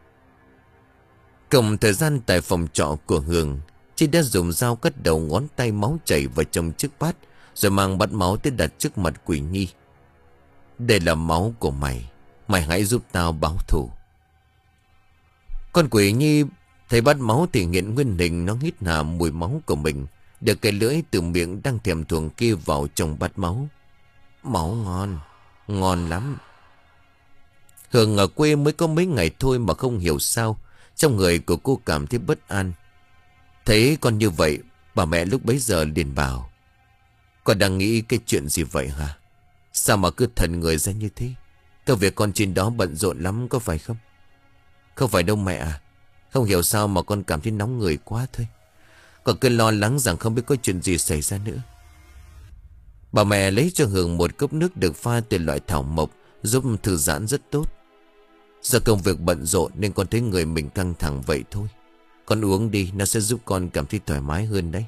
Speaker 1: Cùng thời gian tại phòng trọ của Hường, chị đã dùng dao cắt đầu ngón tay, máu chảy vào trong chiếc bát, rồi mang bát máu tới đặt trước mặt Quỷ Nhi. Đây là máu của mày, mày hãy giúp tao báo thù. Con Quỷ Nhi thấy bát máu thì nghiện nguyên hình, nó hít hà mùi máu của mình, được cái lưỡi từ miệng đang thèm thuồng kia vào trong bát máu. Máu ngon, ngon lắm. Hường ở quê mới có mấy ngày thôi mà không hiểu sao trong người của cô cảm thấy bất an. Thấy con như vậy, bà mẹ lúc bấy giờ liền bảo: con đang nghĩ cái chuyện gì vậy hả? Sao mà cứ thần người ra như thế? Công việc con trên đó bận rộn lắm có phải không? Không phải đâu mẹ à. Không hiểu sao mà con cảm thấy nóng người quá thôi. Con cứ lo lắng rằng không biết có chuyện gì xảy ra nữa. Bà mẹ lấy cho Hường một cốc nước được pha từ loại thảo mộc, giúp thư giãn rất tốt. Do công việc bận rộn nên con thấy người mình căng thẳng vậy thôi. Con uống đi, nó sẽ giúp con cảm thấy thoải mái hơn đấy.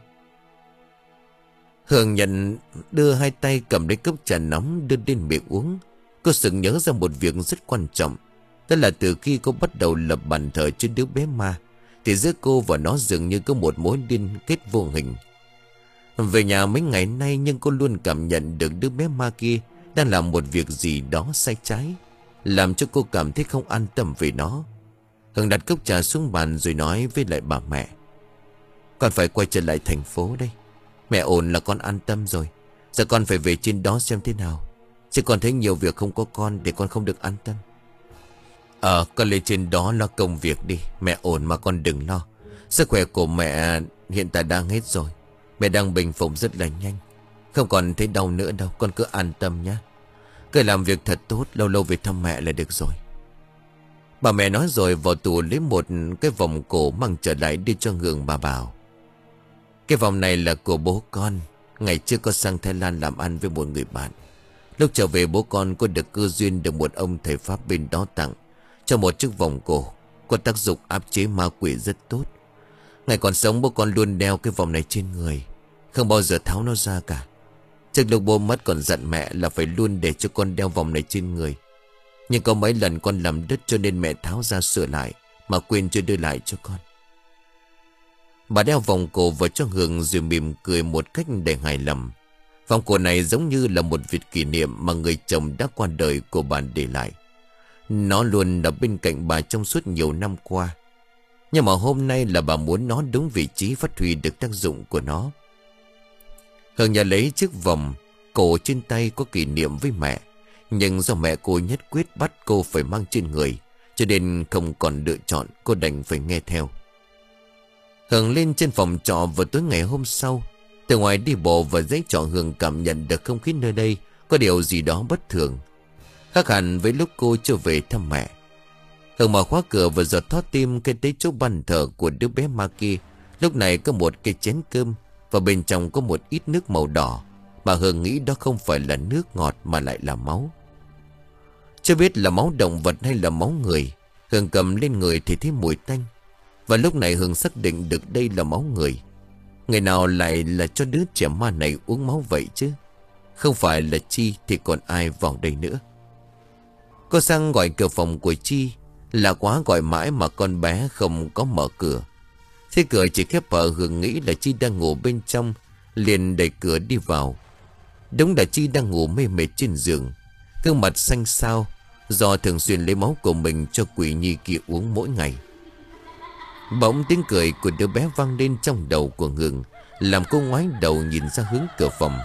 Speaker 1: Hường nhận đưa hai tay cầm lấy cốc trà nóng đưa đến miệng uống. Cô sực nhớ ra một việc rất quan trọng. Đó là từ khi cô bắt đầu lập bàn thờ cho đứa bé ma, thì giữa cô và nó dường như có một mối liên kết vô hình. Về nhà mấy ngày nay, nhưng cô luôn cảm nhận được đứa bé ma kia đang làm một việc gì đó sai trái, làm cho cô cảm thấy không an tâm về nó. Hường đặt cốc trà xuống bàn rồi nói với lại bà mẹ: con phải quay trở lại thành phố đây. Mẹ ổn là con an tâm rồi. Giờ con phải về trên đó xem thế nào, chứ con thấy nhiều việc không có con để con không được an tâm. Ờ con lên trên đó lo công việc đi. Mẹ ổn mà con đừng lo. Sức khỏe của mẹ hiện tại đang hết rồi. Mẹ đang bình phục rất là nhanh, không còn thấy đau nữa đâu. Con cứ an tâm nhé. Cứ làm việc thật tốt, lâu lâu về thăm mẹ là được rồi. Bà mẹ nói rồi vào tủ lấy một cái vòng cổ mang trở lại đưa cho Hường. Bà bảo: cái vòng này là của bố con. Ngày trước có sang Thái Lan làm ăn với một người bạn. Lúc trở về bố con có được cơ duyên được một ông thầy Pháp bên đó tặng cho một chiếc vòng cổ, có tác dụng áp chế ma quỷ rất tốt. Ngày còn sống bố con luôn đeo cái vòng này trên người, không bao giờ tháo nó ra cả. Trước lúc bố mất còn dặn mẹ là phải luôn để cho con đeo vòng này trên người. Nhưng có mấy lần con làm đứt cho nên mẹ tháo ra sửa lại mà quên chưa đưa lại cho con. Bà đeo vòng cổ vào cho Hường rồi mỉm cười một cách đầy hài lòng. Vòng cổ này giống như là một vật kỷ niệm mà người chồng đã qua đời của bà để lại. Nó luôn ở bên cạnh bà trong suốt nhiều năm qua. Nhưng mà hôm nay là bà muốn nó đúng vị trí, phát huy được tác dụng của nó. Hường nhà lấy chiếc vòng cổ trên tay có kỷ niệm với mẹ. Nhưng do mẹ cô nhất quyết bắt cô phải mang trên người, cho nên không còn lựa chọn, cô đành phải nghe theo. Hường lên trên phòng trọ vào tối ngày hôm sau. Từ ngoài đi bộ vào dãy trọ, Hường cảm nhận được không khí nơi đây có điều gì đó bất thường, khác hẳn với lúc cô trở về thăm mẹ. Hường mở khóa cửa và giật thót tim cái tới chỗ bàn thờ của đứa bé Maki. Lúc này có một cái chén cơm và bên trong có một ít nước màu đỏ, mà Hường nghĩ đó không phải là nước ngọt mà lại là máu. Chưa biết là máu động vật hay là máu người, Hường cầm lên người thì thấy mùi tanh. Và lúc này Hường xác định được đây là máu người. Ngày nào lại là cho đứa trẻ ma này uống máu vậy chứ? Không phải là Chi thì còn ai vào đây nữa. Cô sang gọi cửa phòng của Chi. Là quá gọi mãi mà con bé không có mở cửa. Thế cửa chỉ khép hờ, Hường nghĩ là Chi đang ngủ bên trong, liền đẩy cửa đi vào. Đúng là Chi đang ngủ mê mệt trên giường, gương mặt xanh xao do thường xuyên lấy máu của mình cho quỷ nhi kia uống mỗi ngày. Bỗng tiếng cười của đứa bé vang lên trong đầu của Hường, làm cô ngoái đầu nhìn ra hướng cửa phòng.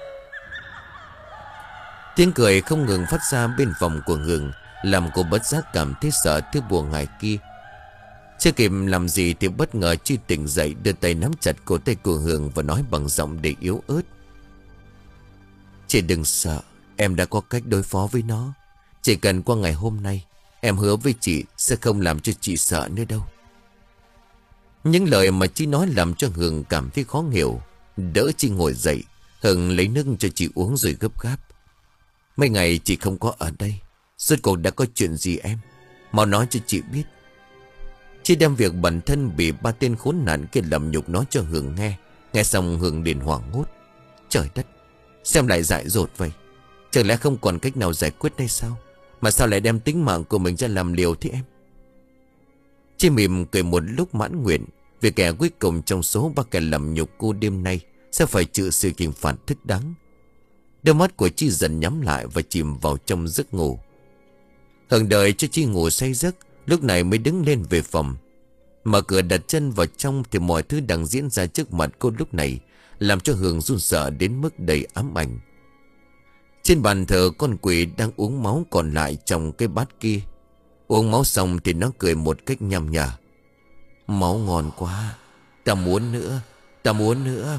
Speaker 1: Tiếng cười không ngừng phát ra bên phòng của Hường, làm cô bất giác cảm thấy sợ thứ bùa ngải kia. Chưa kịp làm gì thì bất ngờ Chi tỉnh dậy, đưa tay nắm chặt cổ tay của Hường và nói bằng giọng đầy yếu ớt: "Chị đừng sợ, em đã có cách đối phó với nó. Chỉ cần qua ngày hôm nay, em hứa với chị sẽ không làm cho chị sợ nữa đâu." Những lời mà Chi nói làm cho Hường cảm thấy khó hiểu. Đỡ Chi ngồi dậy, Hường lấy nước cho chị uống rồi gấp gáp: "Mấy ngày chị không có ở đây, rốt cuộc đã có chuyện gì em? Mau nói cho chị biết." Chi đem việc bản thân bị ba tên khốn nạn kia làm nhục nói cho Hường nghe. Nghe xong Hường liền hoảng hốt: "Trời đất, xem lại dại dột vậy. Chẳng lẽ không còn cách nào giải quyết hay sao? Mà sao lại đem tính mạng của mình ra làm liều thế em?" Chi mỉm cười một lúc mãn nguyện, vì kẻ cuối cùng trong số ba kẻ làm nhục cô đêm nay sẽ phải chịu sự trừng phạt thích đáng. Đôi mắt của Chi dần nhắm lại và chìm vào trong giấc ngủ. Hường đợi cho Chi ngủ say giấc, lúc này mới đứng lên về phòng. Mở cửa đặt chân vào trong thì mọi thứ đang diễn ra trước mặt cô lúc này làm cho Hường run sợ đến mức đầy ám ảnh. Trên bàn thờ, con quỷ đang uống máu còn lại trong cái bát kia. Uống máu xong thì nó cười một cách nham nhở: "Máu ngon quá, ta muốn nữa, ta muốn nữa."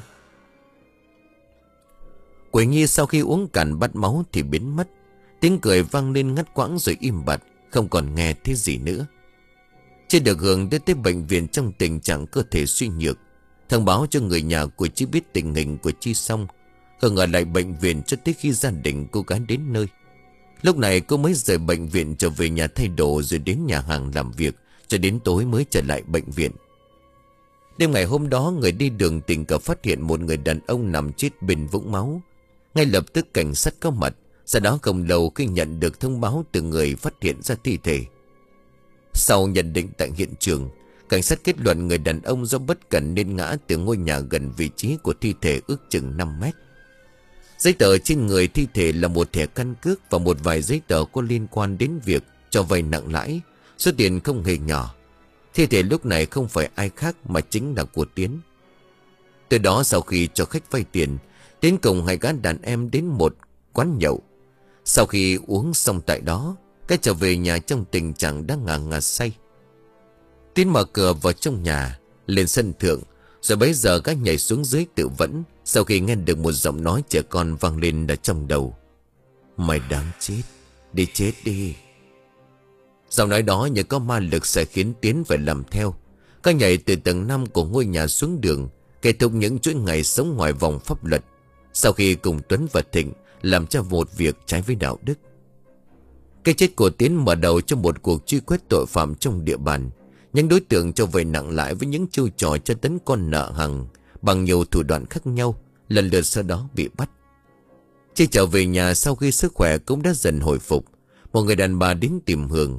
Speaker 1: Quỷ nhi sau khi uống cạn bát máu thì biến mất. Tiếng cười vang lên ngắt quãng rồi im bặt, không còn nghe thấy gì nữa. Chi được Hường đưa tới bệnh viện trong tình trạng cơ thể suy nhược. Thông báo cho người nhà của Chi biết tình hình của Chi xong, Hường ở lại bệnh viện cho tới khi gia đình cô gái đến nơi. Lúc này cô mới rời bệnh viện trở về nhà thay đồ rồi đến nhà hàng làm việc, cho đến tối mới trở lại bệnh viện. Đêm ngày hôm đó, người đi đường tình cờ phát hiện một người đàn ông nằm chết bên vũng máu. Ngay lập tức cảnh sát có mặt. Sau đó không lâu khi nhận được thông báo từ người phát hiện ra thi thể. Sau nhận định tại hiện trường, cảnh sát kết luận người đàn ông do bất cẩn nên ngã từ ngôi nhà gần vị trí của thi thể ước chừng năm mét. Giấy tờ trên người thi thể là một thẻ căn cước và một vài giấy tờ có liên quan đến việc cho vay nặng lãi, số tiền không hề nhỏ. Thi thể lúc này không phải ai khác mà chính là của Tiến. Từ đó sau khi cho khách vay tiền, Tiến cùng hai gã đàn em đến một quán nhậu. Sau khi uống xong tại đó, cái trở về nhà trong tình trạng đang ngà ngà say. Tiến mở cửa vào trong nhà, lên sân thượng, rồi bấy giờ các nhảy xuống dưới tự vẫn. Sau khi nghe được một giọng nói trẻ con vang lên ở trong đầu: "Mày đáng chết, đi chết đi." Giọng nói đó như có ma lực sẽ khiến Tiến phải làm theo. Các nhảy từ tầng năm của ngôi nhà xuống đường, kết thúc những chuỗi ngày sống ngoài vòng pháp luật. Sau khi cùng Tuấn và Thịnh làm cho một việc trái với đạo đức. Cái chết của Tiến mở đầu cho một cuộc truy quét tội phạm trong địa bàn. Những đối tượng cho vay nặng lãi với những chiêu trò tra tấn con nợ hàng bằng nhiều thủ đoạn khác nhau, lần lượt sau đó bị bắt. Khi trở về nhà sau khi sức khỏe cũng đã dần hồi phục, một người đàn bà đến tìm Hường.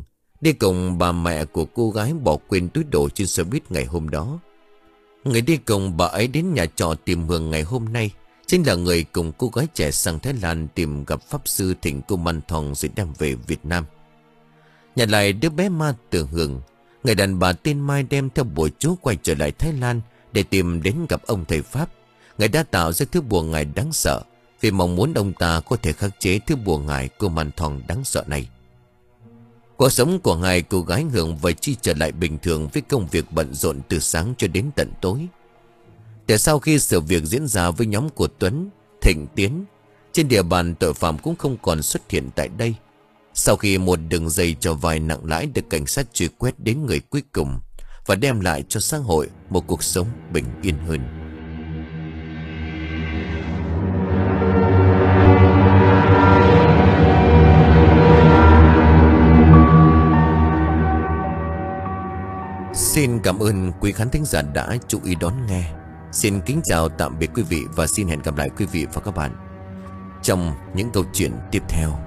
Speaker 1: Đi cùng bà mẹ của cô gái bỏ quên túi đồ trên xe buýt ngày hôm đó. Người đi cùng bà ấy đến nhà trọ tìm Hường ngày hôm nay chính là người cùng cô gái trẻ sang Thái Lan tìm gặp Pháp Sư thỉnh cô Man Thong rồi đem về Việt Nam. Nhặt lại đứa bé ma từ Hường, người đàn bà tên Mai đem theo bùa chú quay trở lại Thái Lan để tìm đến gặp ông thầy Pháp. Người đã tạo ra thứ bùa ngải đáng sợ vì mong muốn ông ta có thể khắc chế thứ bùa ngải của Man Thong đáng sợ này. Cuộc sống của hai cô gái Hường và Chi trở lại bình thường với công việc bận rộn từ sáng cho đến tận tối. Để sau khi sự việc diễn ra với nhóm của Tuấn, Thịnh, Tiến, trên địa bàn tội phạm cũng không còn xuất hiện tại đây. Sau khi một đường dây cho vay nặng lãi được cảnh sát truy quét đến người cuối cùng và đem lại cho xã hội một cuộc sống bình yên hơn. Xin cảm ơn quý khán thính giả đã chú ý đón nghe. Xin kính chào tạm biệt quý vị và xin hẹn gặp lại quý vị và các bạn trong những câu chuyện tiếp theo.